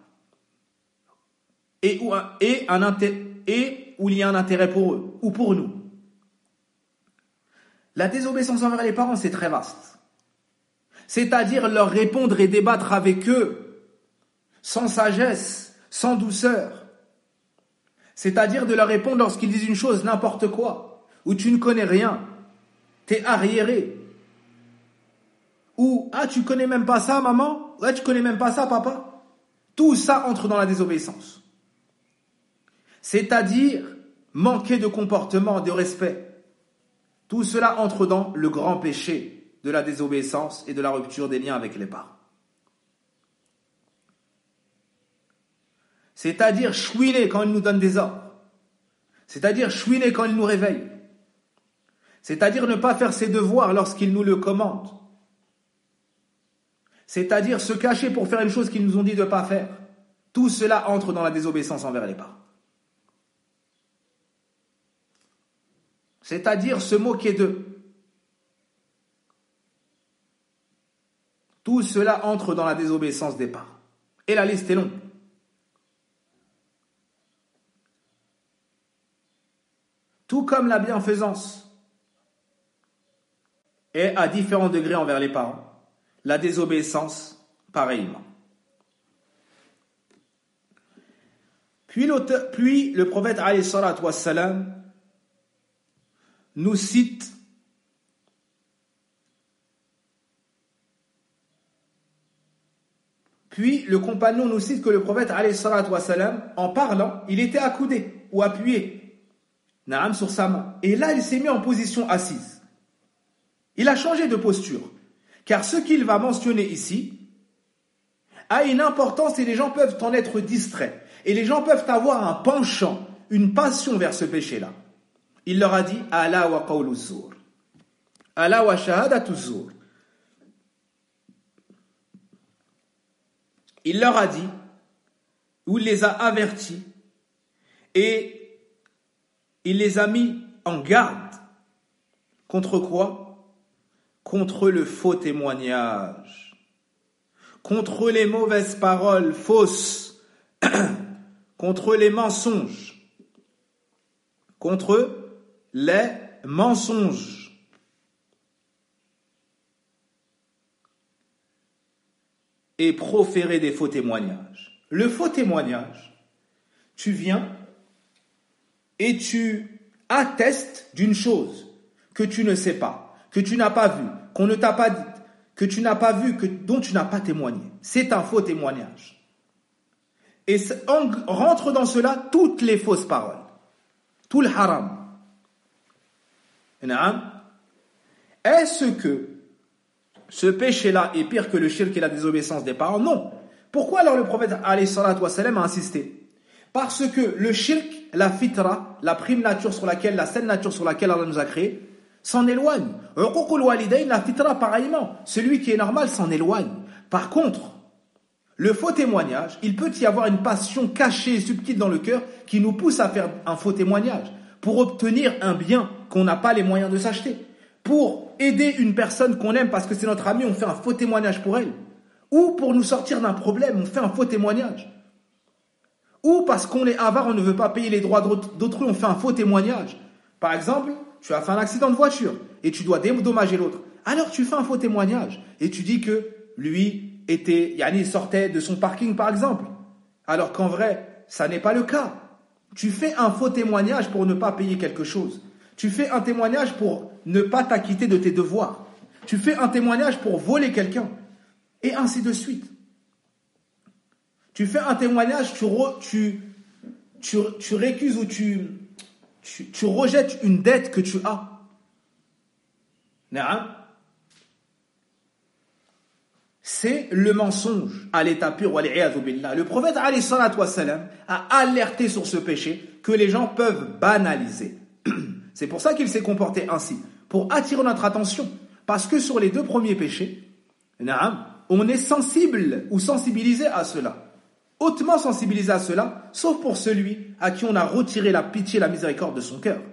et où il y a un intérêt pour eux ou pour nous. La désobéissance envers les parents, c'est très vaste. C'est-à-dire leur répondre et débattre avec eux sans sagesse, sans douceur. C'est-à-dire de leur répondre lorsqu'ils disent une chose, n'importe quoi, où tu ne connais rien, t'es arriéré. Ou, ah, tu connais même pas ça, maman? Ouais, tu connais même pas ça, papa? Tout ça entre dans la désobéissance. C'est-à-dire manquer de comportement, de respect. Tout cela entre dans le grand péché de la désobéissance et de la rupture des liens avec les parents. C'est-à-dire chouiner quand ils nous donnent des ordres. C'est-à-dire chouiner quand ils nous réveillent. C'est-à-dire ne pas faire ses devoirs lorsqu'ils nous le commandent. C'est-à-dire se cacher pour faire une chose qu'ils nous ont dit de ne pas faire. Tout cela entre dans la désobéissance envers les parents. C'est-à-dire se moquer d'eux. Tout tout cela entre dans la désobéissance des parents. Et la liste est longue. Tout comme la bienfaisance est à différents degrés envers les parents, la désobéissance pareillement. Puis le prophète alayhi salatu wassalam nous cite Puis le compagnon nous cite que le prophète alayhi salatu wassalam, en parlant, il était accoudé ou appuyé sur sa main. Et là, il s'est mis en position assise. Il a changé de posture. Car ce qu'il va mentionner ici a une importance et les gens peuvent en être distraits. Et les gens peuvent avoir un penchant, une passion vers ce péché-là. Il leur a dit « Ala wa qawlu zur »« Ala wa shahadatu zur » Il leur a dit, ou il les a avertis, et il les a mis en garde. Contre quoi? Contre le faux témoignage, contre les mauvaises paroles fausses, contre les mensonges, contre les mensonges. Et proférer des faux témoignages. Le faux témoignage, tu viens et tu attestes d'une chose que tu ne sais pas, que tu n'as pas vue, qu'on ne t'a pas dite, que tu n'as pas vu, dont tu n'as pas témoigné. C'est un faux témoignage. Et rentre dans cela toutes les fausses paroles, tout le haram. Est-ce que ce péché-là est pire que le shirk et la désobéissance des parents? Non. Pourquoi alors le prophète alayhi salatu wassalam a insisté? Parce que le shirk, la fitra, la prime nature sur laquelle, la saine nature sur laquelle Allah nous a créés, s'en éloigne. Uququl walidayn, la fitra pareillement. Celui qui est normal s'en éloigne. Par contre, le faux témoignage, il peut y avoir une passion cachée et subtile dans le cœur qui nous pousse à faire un faux témoignage pour obtenir un bien qu'on n'a pas les moyens de s'acheter. Pour aider une personne qu'on aime parce que c'est notre ami, on fait un faux témoignage pour elle. Ou pour nous sortir d'un problème, on fait un faux témoignage. Ou parce qu'on est avare, on ne veut pas payer les droits d'autrui, on fait un faux témoignage. Par exemple, tu as fait un accident de voiture et tu dois dédommager l'autre. Alors tu fais un faux témoignage et tu dis que lui il sortait de son parking par exemple. Alors qu'en vrai, ça n'est pas le cas. Tu fais un faux témoignage pour ne pas payer quelque chose. Tu fais un témoignage pour ne pas t'acquitter de tes devoirs. Tu fais un témoignage pour voler quelqu'un. Et ainsi de suite. Tu fais un témoignage, tu récuses ou tu rejettes une dette que tu as. C'est le mensonge à l'état pur. Le prophète alayhi salatu wassalam a alerté sur ce péché que les gens peuvent banaliser. C'est pour ça qu'il s'est comporté ainsi, pour attirer notre attention. Parce que sur les deux premiers péchés, on est sensible ou sensibilisé à cela. Hautement sensibilisé à cela, sauf pour celui à qui on a retiré la pitié et la miséricorde de son cœur.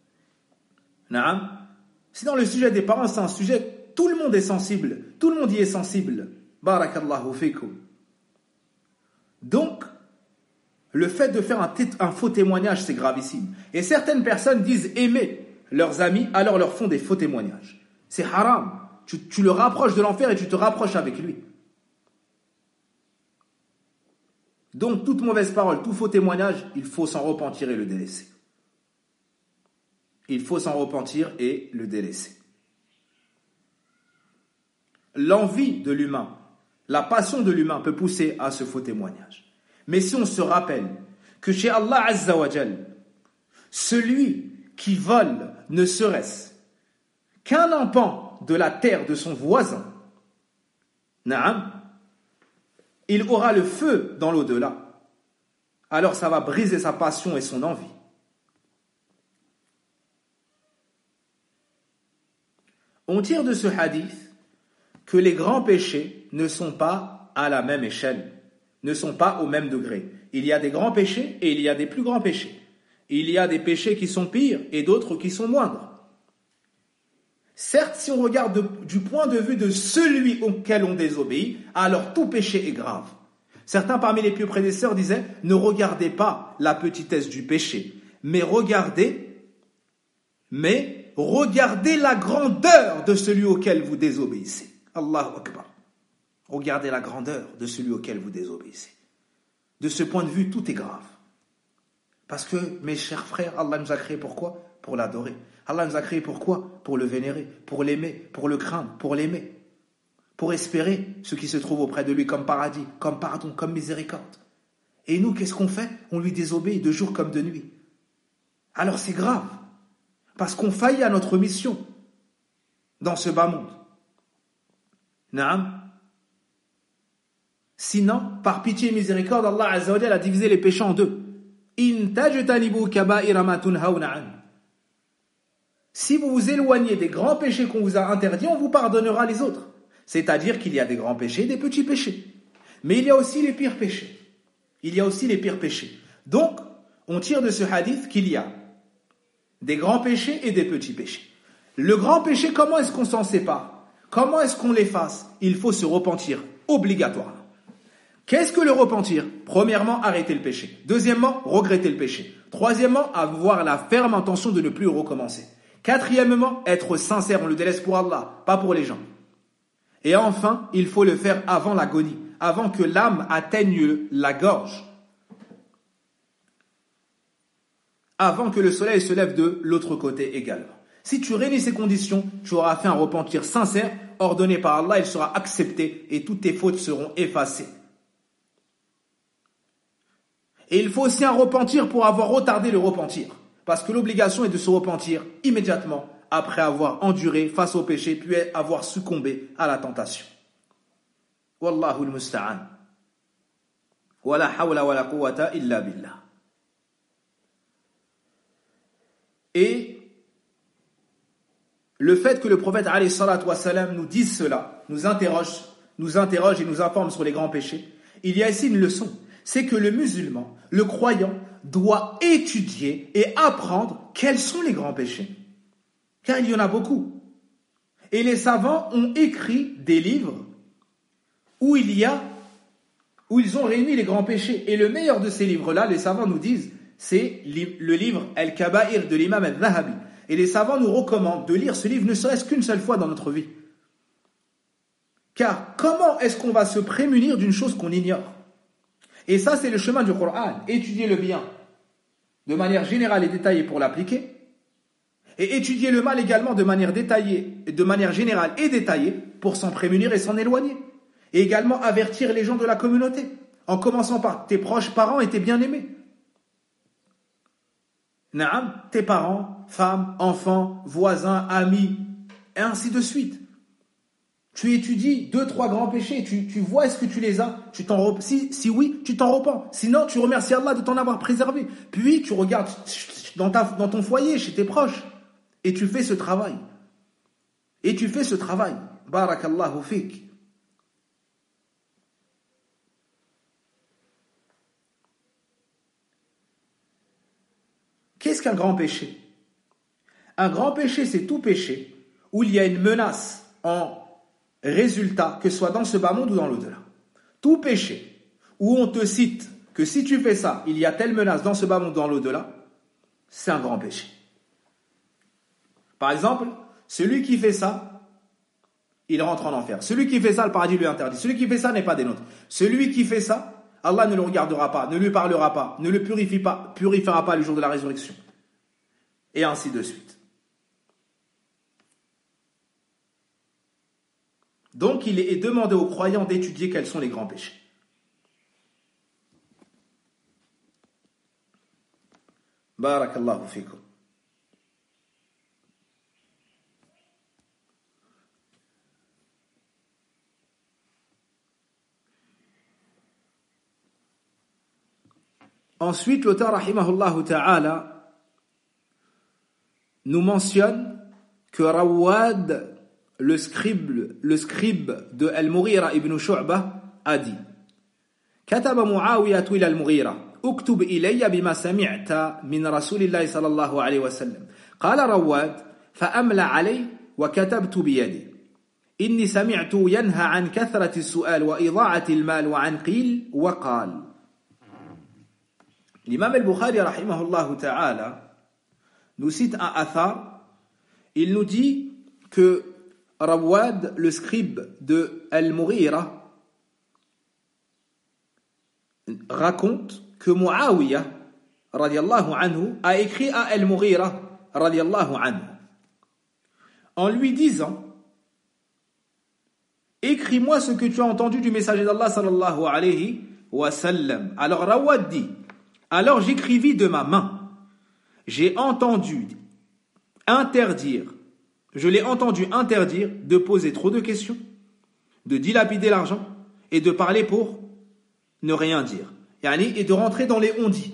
Sinon, le sujet des parents, c'est un sujet, tout le monde est sensible. Tout le monde y est sensible. Barakallahu fikum. Donc, le fait de faire un faux témoignage, c'est gravissime. Et certaines personnes disent aimer leurs amis, alors leur font des faux témoignages. C'est haram. Tu le rapproches de l'enfer et tu te rapproches avec lui. Donc, toute mauvaise parole, tout faux témoignage, il faut s'en repentir et le délaisser. Il faut s'en repentir et le délaisser. L'envie de l'humain, la passion de l'humain peut pousser à ce faux témoignage. Mais si on se rappelle que chez Allah Azza wa Jal, celui qui vole ne serait-ce qu'un empan de la terre de son voisin, il aura le feu dans l'au-delà. Alors ça va briser sa passion et son envie. On tire de ce hadith que les grands péchés ne sont pas à la même échelle, ne sont pas au même degré. Il y a des grands péchés et il y a des plus grands péchés. Il y a des péchés qui sont pires et d'autres qui sont moindres. Certes, si on regarde du point de vue de celui auquel on désobéit, alors tout péché est grave. Certains parmi les pieux prédécesseurs disaient, ne regardez pas la petitesse du péché, mais regardez la grandeur de celui auquel vous désobéissez. Allahu Akbar. Regardez la grandeur de celui auquel vous désobéissez. De ce point de vue, tout est grave. Parce que, mes chers frères, Allah nous a créés pourquoi ? Pour l'adorer. Allah nous a créés pourquoi ? Pour le vénérer, pour l'aimer, pour le craindre, pour l'aimer. Pour espérer ce qui se trouve auprès de lui comme paradis, comme pardon, comme miséricorde. Et nous, qu'est-ce qu'on fait ? On lui désobéit de jour comme de nuit. Alors c'est grave. Parce qu'on faillit à notre mission dans ce bas monde. Naam. Sinon, par pitié et miséricorde, Allah Azza wa Jalla a divisé les péchés en deux. In tajtanibu kaba'ira ma tunhauna an. Si vous vous éloignez des grands péchés qu'on vous a interdits, on vous pardonnera les autres. C'est-à-dire qu'il y a des grands péchés et des petits péchés. Mais il y a aussi les pires péchés. Donc, on tire de ce hadith qu'il y a des grands péchés et des petits péchés. Le grand péché, comment est-ce qu'on s'en sépare ? Comment est-ce qu'on l'efface ? Il faut se repentir, obligatoirement. Qu'est-ce que le repentir ? Premièrement, arrêter le péché. Deuxièmement, regretter le péché. Troisièmement, avoir la ferme intention de ne plus recommencer. Quatrièmement, être sincère, on le délaisse pour Allah, pas pour les gens. Et enfin, il faut le faire avant l'agonie, avant que l'âme atteigne la gorge. Avant que le soleil se lève de l'autre côté également. Si tu réunis ces conditions, tu auras fait un repentir sincère, ordonné par Allah, il sera accepté et toutes tes fautes seront effacées. Et il faut aussi un repentir pour avoir retardé le repentir. Parce que l'obligation est de se repentir immédiatement après avoir enduré face au péché, puis avoir succombé à la tentation. Wallahu al-musta'an. Wa la hawla wa la quwwata illa billah. Et le fait que le prophète alayhi salatu wa salam nous dise cela, nous interroge et nous informe sur les grands péchés, il y a ici une leçon. C'est que le musulman, le croyant, doit étudier et apprendre quels sont les grands péchés. Car il y en a beaucoup. Et les savants ont écrit des livres où ils ont réuni les grands péchés. Et le meilleur de ces livres-là, les savants nous disent, c'est le livre Al-Kaba'ir de l'imam Al-Zahabi. Et les savants nous recommandent de lire ce livre ne serait-ce qu'une seule fois dans notre vie. Car comment est-ce qu'on va se prémunir d'une chose qu'on ignore ? Et ça, c'est le chemin du Coran. Étudier le bien de manière générale et détaillée pour l'appliquer. Et étudier le mal également de manière générale et détaillée pour s'en prémunir et s'en éloigner. Et également avertir les gens de la communauté, en commençant par tes proches parents et tes bien-aimés. Naam, tes parents, femmes, enfants, voisins, amis, et ainsi de suite. Tu étudies 2-3 grands péchés, tu vois est-ce que tu les as, si oui, tu t'en repens. Sinon, tu remercies Allah de t'en avoir préservé. Puis, tu regardes dans ton foyer, chez tes proches, et tu fais ce travail. Barakallahu fik. Qu'est-ce qu'un grand péché ? Un grand péché, c'est tout péché où il y a une menace en résultat, que ce soit dans ce bas monde ou dans l'au-delà. Tout péché où on te cite que si tu fais ça, il y a telle menace dans ce bas monde ou dans l'au-delà, c'est un grand péché. Par exemple, celui qui fait ça, il rentre en enfer. Celui qui fait ça, le paradis lui interdit. Celui qui fait ça n'est pas des nôtres. Celui qui fait ça, Allah ne le regardera pas, ne lui parlera pas, ne le purifiera pas le jour de la résurrection. Et ainsi de suite. Donc, il est demandé aux croyants d'étudier quels sont les grands péchés. Barakallahu fikum. Ensuite, l'auteur, rahimahullahu ta'ala, nous mentionne que Rawad, le scribe de Al-Mughira ibn Shu'bah, a dit كتب معاوية إلى المغيرة اكتب إلي بما سمعت من رسول الله صلى الله عليه وسلم قال رواد فأملى عليه وكتبت بيدي إني سمعت ينهى عن كثرة السؤال وإضاعة المال وعن قيل وقال. L'imam al-Bukhari rahimahullah ta'ala nous cite un athar. Il nous dit que Rawad, le scribe de Al-Mughira, raconte que Muawiyah radiallahu anhu a écrit à Al-Mughira radiallahu anhu en lui disant: écris-moi ce que tu as entendu du messager d'Allah sallallahu alayhi wa sallam. Alors Rawad dit: alors j'écrivis de ma main, je l'ai entendu interdire de poser trop de questions, de dilapider l'argent et de parler pour ne rien dire, et de rentrer dans les on-dit,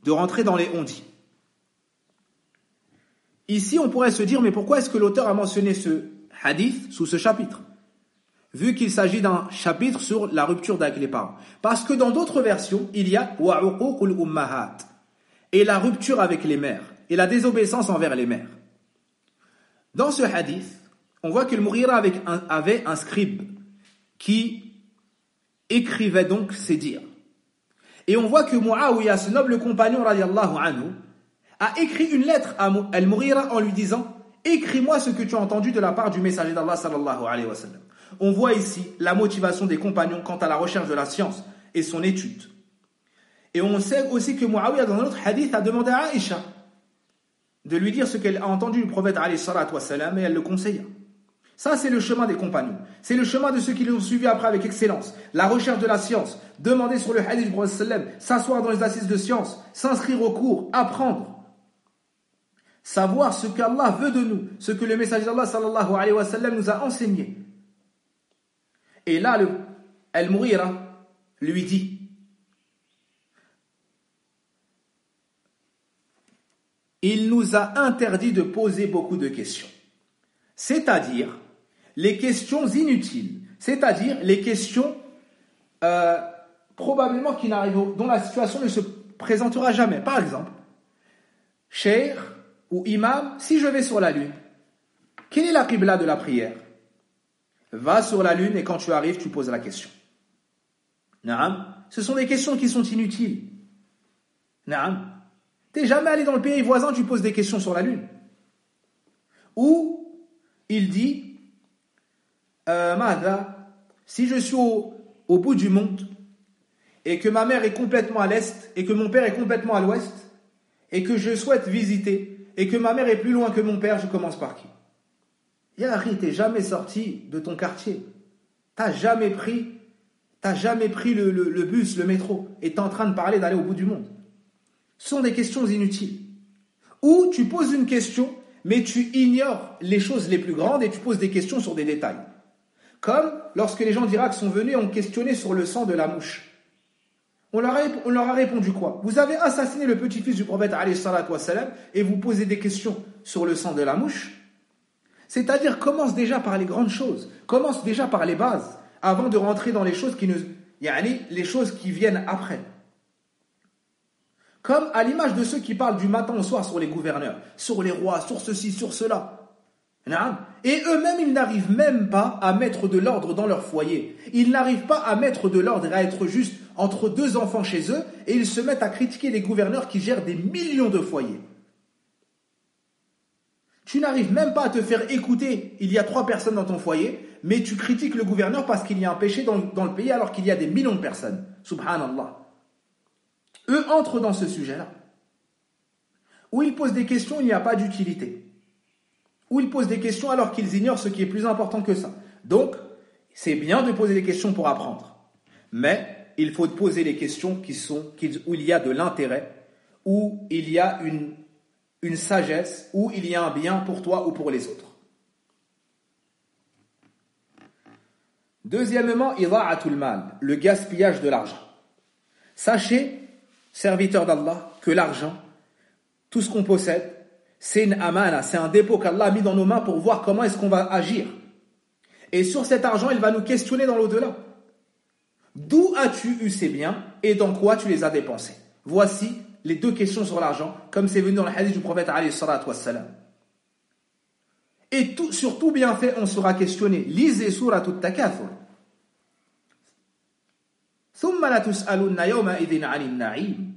Ici, on pourrait se dire, mais pourquoi est-ce que l'auteur a mentionné ce hadith sous ce chapitre, vu qu'il s'agit d'un chapitre sur la rupture avec les parents? Parce que dans d'autres versions, il y a wa uququl ummahat, et la rupture avec les mères, et la désobéissance envers les mères. Dans ce hadith, on voit que le Mughira avait un scribe qui écrivait donc ses dires. Et on voit que Muawiyah, ce noble compagnon radiallahu anhu, a écrit une lettre à Al-Mughira en lui disant: écris-moi ce que tu as entendu de la part du messager d'Allah sallallahu alayhi wa sallam. On voit ici la motivation des compagnons quant à la recherche de la science et son étude. Et on sait aussi que Muawiyah, dans un autre hadith, a demandé à Aïcha de lui dire ce qu'elle a entendu du prophète alayhi salatu wa salam, et elle le conseilla. Ça, c'est le chemin des compagnons. C'est le chemin de ceux qui l'ont suivi après avec excellence. La recherche de la science, demander sur le hadith du prophète sallam, s'asseoir dans les assises de science, s'inscrire au cours, apprendre. Savoir ce qu'Allah veut de nous, ce que le messager d'Allah sallallahu alayhi wa sallam nous a enseigné. Et là, Al-Mughira lui dit: il nous a interdit de poser beaucoup de questions. C'est-à-dire les questions inutiles, c'est-à-dire les questions probablement dont la situation ne se présentera jamais. Par exemple, cheikh ou imam, si je vais sur la lune, quelle est la qibla de la prière? Va sur la lune et quand tu arrives, tu poses la question. Naam. Ce sont des questions qui sont inutiles. Naam. T'es jamais allé dans le pays voisin, tu poses des questions sur la lune. Ou il dit: si je suis au bout du monde et que ma mère est complètement à l'est et que mon père est complètement à l'ouest et que je souhaite visiter et que ma mère est plus loin que mon père, je commence par qui? Yahri, t'es jamais sorti de ton quartier. T'as jamais pris le bus, le métro, et t'es en train de parler d'aller au bout du monde. Ce sont des questions inutiles. Ou tu poses une question, mais tu ignores les choses les plus grandes et tu poses des questions sur des détails. Comme lorsque les gens d'Irak sont venus et ont questionné sur le sang de la mouche. On leur a répondu quoi? Vous avez assassiné le petit-fils du prophète alayhi salatu wa salam et vous posez des questions sur le sang de la mouche? C'est-à-dire, commence déjà par les grandes choses, commence déjà par les bases, avant de rentrer dans les choses les choses qui viennent après. Comme à l'image de ceux qui parlent du matin au soir sur les gouverneurs, sur les rois, sur ceci, sur cela. Et eux-mêmes, ils n'arrivent même pas à mettre de l'ordre dans leur foyer. Ils n'arrivent pas à mettre de l'ordre et à être juste entre deux enfants chez eux, et ils se mettent à critiquer les gouverneurs qui gèrent des millions de foyers. Tu n'arrives même pas à te faire écouter, il y a 3 personnes dans ton foyer, mais tu critiques le gouverneur parce qu'il y a un péché dans le pays alors qu'il y a des millions de personnes. Subhanallah. Eux entrent dans ce sujet-là. Où ils posent des questions, il n'y a pas d'utilité. Où ils posent des questions alors qu'ils ignorent ce qui est plus important que ça. Donc, c'est bien de poser des questions pour apprendre. Mais il faut poser les questions où il y a de l'intérêt, où il y a une sagesse, où il y a un bien pour toi ou pour les autres. Deuxièmement, ida'atul mal, le gaspillage de l'argent. Sachez, serviteurs d'Allah, que l'argent, tout ce qu'on possède, c'est une amana, c'est un dépôt qu'Allah a mis dans nos mains pour voir comment est-ce qu'on va agir. Et sur cet argent, il va nous questionner dans l'au-delà. D'où as-tu eu ces biens et dans quoi tu les as dépensés? Voici les 2 questions sur l'argent, comme c'est venu dans le hadith du prophète alayhi salatu wassalam. Et sur tout bienfait, on sera questionné. Lisez Surat At-Takathur. ثم لتسألن يومئذ عن النعيم.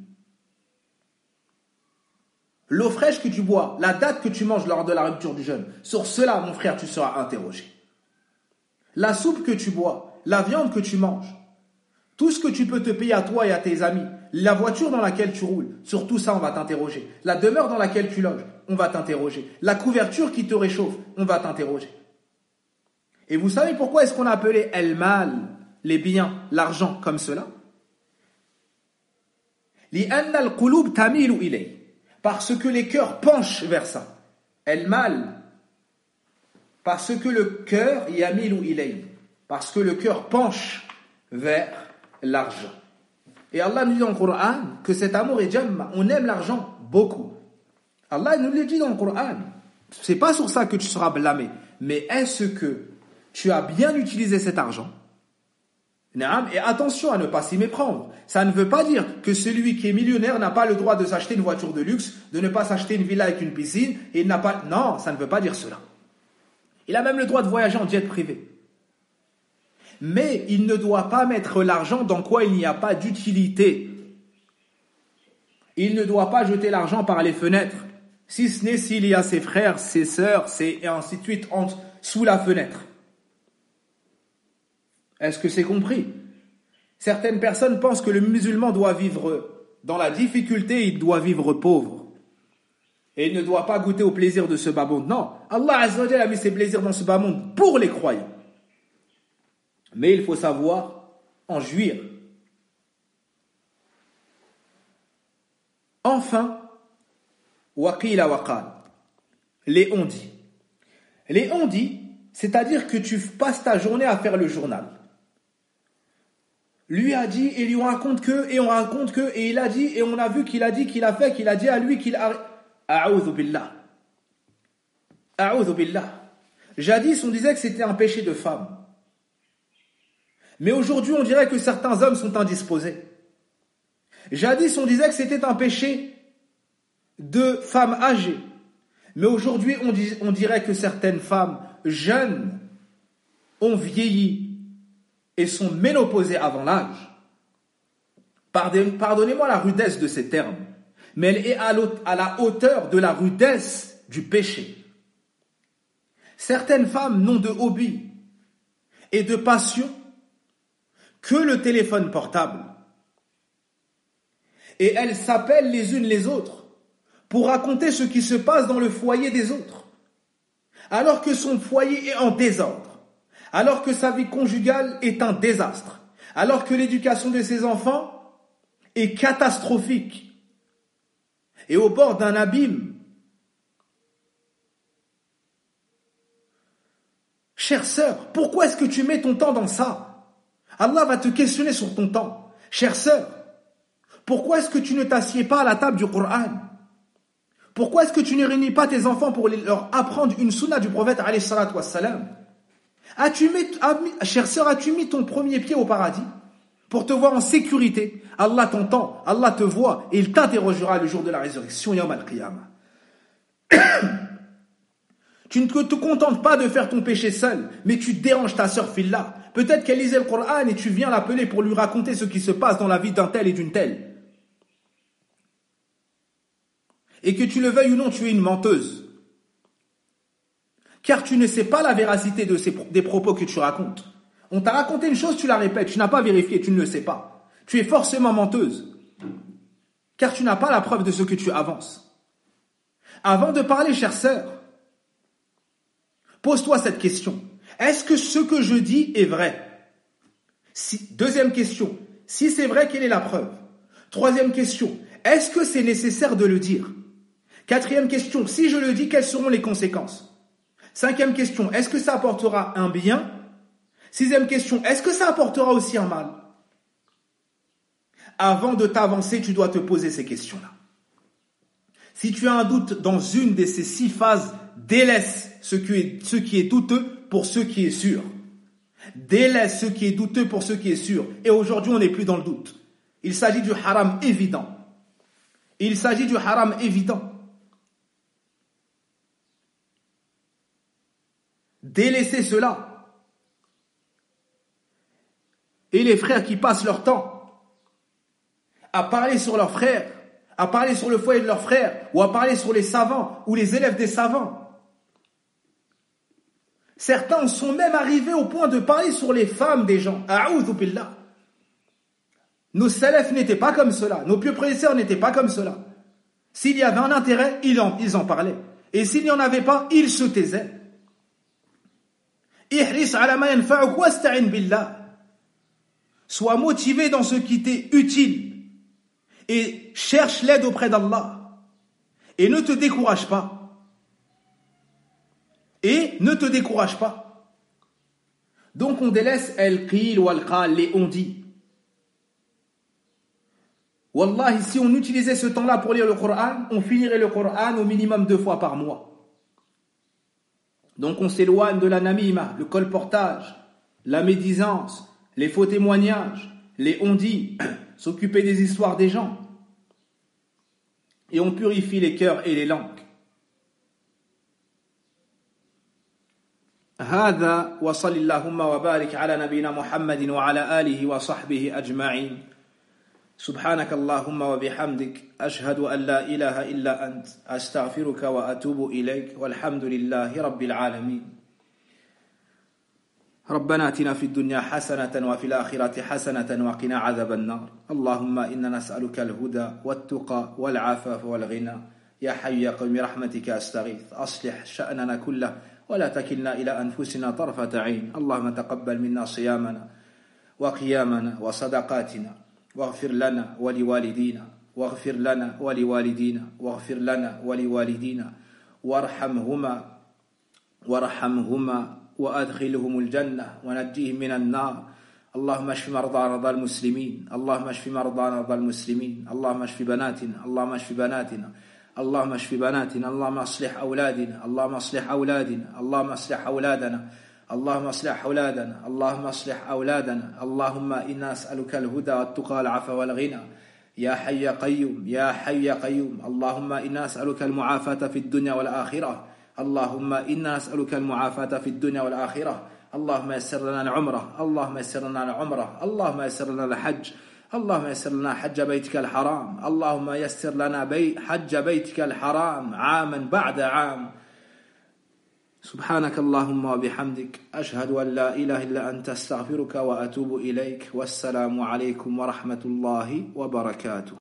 L'eau fraîche que tu bois, la date que tu manges lors de la rupture du jeûne, sur cela, mon frère, tu seras interrogé. La soupe que tu bois, la viande que tu manges, tout ce que tu peux te payer à toi et à tes amis, la voiture dans laquelle tu roules, sur tout ça, on va t'interroger. La demeure dans laquelle tu loges, on va t'interroger. La couverture qui te réchauffe, on va t'interroger. Et vous savez pourquoi est-ce qu'on a appelé el-mal, les biens, l'argent, comme cela? لِأَنَّ الْقُلُوبَ تَمِيلُ إِلَيْهِ. Parce que les cœurs penchent vers ça. El-mal. Parce que le cœur, yamilu ilayh. Parce que le cœur penche vers l'argent. Et Allah nous dit dans le Coran que cet amour est jamma. On aime l'argent beaucoup. Allah nous le dit dans le Coran. C'est pas sur ça que tu seras blâmé. Mais est-ce que tu as bien utilisé cet argent? Et attention à ne pas s'y méprendre. Ça ne veut pas dire que celui qui est millionnaire n'a pas le droit de s'acheter une voiture de luxe, de ne pas s'acheter une villa avec une piscine, et il n'a pas... Non, ça ne veut pas dire cela. Il a même le droit de voyager en jet privé. Mais il ne doit pas mettre l'argent dans quoi il n'y a pas d'utilité. Il ne doit pas jeter l'argent par les fenêtres, si ce n'est s'il y a ses frères, ses sœurs, et ainsi de suite sous la fenêtre. Est-ce que c'est compris? Certaines personnes pensent que le musulman doit vivre dans la difficulté, il doit vivre pauvre. Et il ne doit pas goûter au plaisir de ce bas monde. Non, Allah Azza wa Jalla a mis ses plaisirs dans ce bas monde pour les croyants. Mais il faut savoir en jouir. Enfin, waqila waqal, les on-dit. Les on-dit, c'est-à-dire que tu passes ta journée à faire le journal. Lui a dit, et lui on raconte que, et on raconte que, et il a dit, et on a vu qu'il a dit, qu'il a fait, qu'il a dit à lui qu'il a... A'udhu billah. A'udhu billah. Jadis, on disait que c'était un péché de femme. Mais aujourd'hui, on dirait que certains hommes sont indisposés. Jadis, on disait que c'était un péché de femmes âgées. Mais aujourd'hui, on dirait que certaines femmes jeunes ont vieilli et sont ménopausées avant l'âge. Pardonnez-moi la rudesse de ces termes, mais elle est à la hauteur de la rudesse du péché. Certaines femmes n'ont de hobby et de passion que le téléphone portable. Et elles s'appellent les unes les autres pour raconter ce qui se passe dans le foyer des autres, alors que son foyer est en désordre, alors que sa vie conjugale est un désastre, alors que l'éducation de ses enfants est catastrophique et au bord d'un abîme. Chère sœur, pourquoi est-ce que tu mets ton temps dans ça? Allah va te questionner sur ton temps. Chère sœur, pourquoi est-ce que tu ne t'assieds pas à la table du Coran? Pourquoi est-ce que tu ne réunis pas tes enfants pour leur apprendre une sunna du prophète alayhi salatu wassalam? Chère sœur, as-tu mis ton premier pied au paradis pour te voir en sécurité? Allah t'entend, Allah te voit et il t'interrogera le jour de la résurrection, Yawm al-Qiyamah. Tu ne te contentes pas de faire ton péché seul, mais tu déranges ta sœur fillah. Peut-être qu'elle lisait le Coran et tu viens l'appeler pour lui raconter ce qui se passe dans la vie d'un tel et d'une telle. Et que tu le veuilles ou non, tu es une menteuse. Car tu ne sais pas la véracité des propos que tu racontes. On t'a raconté une chose, tu la répètes, tu n'as pas vérifié, tu ne le sais pas. Tu es forcément menteuse. Car tu n'as pas la preuve de ce que tu avances. Avant de parler, chère sœur, pose-toi cette question. Est-ce que ce que je dis est vrai? Deuxième question. Si c'est vrai, quelle est la preuve? Troisième question. Est-ce que c'est nécessaire de le dire? Quatrième question. Si je le dis, quelles seront les conséquences? Cinquième question. Est-ce que ça apportera un bien? Sixième question. Est-ce que ça apportera aussi un mal? Avant de t'avancer, tu dois te poser ces questions-là. Si tu as un doute dans une de ces 6 phases, délaisse ce qui est douteux pour ce qui est sûr. Délaisse ce qui est douteux pour ce qui est sûr. Et aujourd'hui, on n'est plus dans le doute. Il s'agit du haram évident. Il s'agit du haram évident. délaisser cela. Et les frères qui passent leur temps à parler sur leurs frères, à parler sur le foyer de leurs frères, ou à parler sur les savants, ou les élèves des savants. Certains sont même arrivés au point de parler sur les femmes des gens. A'oudhu billah. Nos salafs n'étaient pas comme cela. Nos pieux prédécesseurs n'étaient pas comme cela. S'il y avait un intérêt, ils en parlaient. Et s'il n'y en avait pas, ils se taisaient. Ihris ala ma yanfa'uk wasta'in billah. Sois motivé dans ce qui t'est utile. Et cherche l'aide auprès d'Allah. Et ne te décourage pas. Donc on délaisse al-qil ou al-qal, les on-dit. Wallahi, si on utilisait ce temps-là pour lire le Coran, on finirait le Coran au minimum 2 fois par mois. Donc on s'éloigne de la namima, le colportage, la médisance, les faux témoignages, les on-dit, s'occuper des histoires des gens. Et on purifie les cœurs et les langues. هذا وصل اللهم وبارك على نبينا محمد وعلى آله وصحبه أجمعين. سبحانك اللهم وبحمدك أشهد أن لا إله إلا أنت أستغفرك وأتوب إليك والحمد لله رب العالمين. ربنا آتنا في الدنيا حسنة وفي الآخرة حسنة وقنا عذاب النار. اللهم إنا نسألك الهدى والتقى والعفاف والغنى. يا حي يا قيوم برحمتك أستغيث أصلح شأننا كله ولا تكلنا إلى أنفسنا طرفة عين. اللهم تقبل منا صيامنا وقيامنا وصدقاتنا واغفر لنا ولوالدينا واغفر لنا ولوالدينا واغفر لنا ولوالدينا وارحمهما وأدخلهم الجنة ونجيهم من النار. اللهم اشف مرضى المسلمين. اللهم اشف مرضى المسلمين. اللهم اشف بناتنا. اللهم اشف بناتنا. اللهم اشف بناتنا. اللهم اصلح أولادنا. اللهم اصلح أولادنا. اللهم اصلح أولادنا. اللهم اصلح أولادنا. اللهم اصلح أولادنا. اللهم إنا نسألك الهدى والتقى والعفو والغنى. يا حي يا قيوم يا حي يا قيوم. اللهم إنا نسألك المعافاة في الدنيا والآخرة. اللهم إنا نسألك المعافاة في الدنيا والآخرة. اللهم يسر لنا العمرة. اللهم يسر لنا العمرة. اللهم يسر لنا الحج. اللهم يسر لنا حج بيتك الحرام. اللهم يسر لنا حج بيتك الحرام عاما بعد عام. سبحانك اللهم وبحمدك أشهد أن لا إله إلا أنت أستغفرك وأتوب إليك. والسلام عليكم ورحمة الله وبركاته.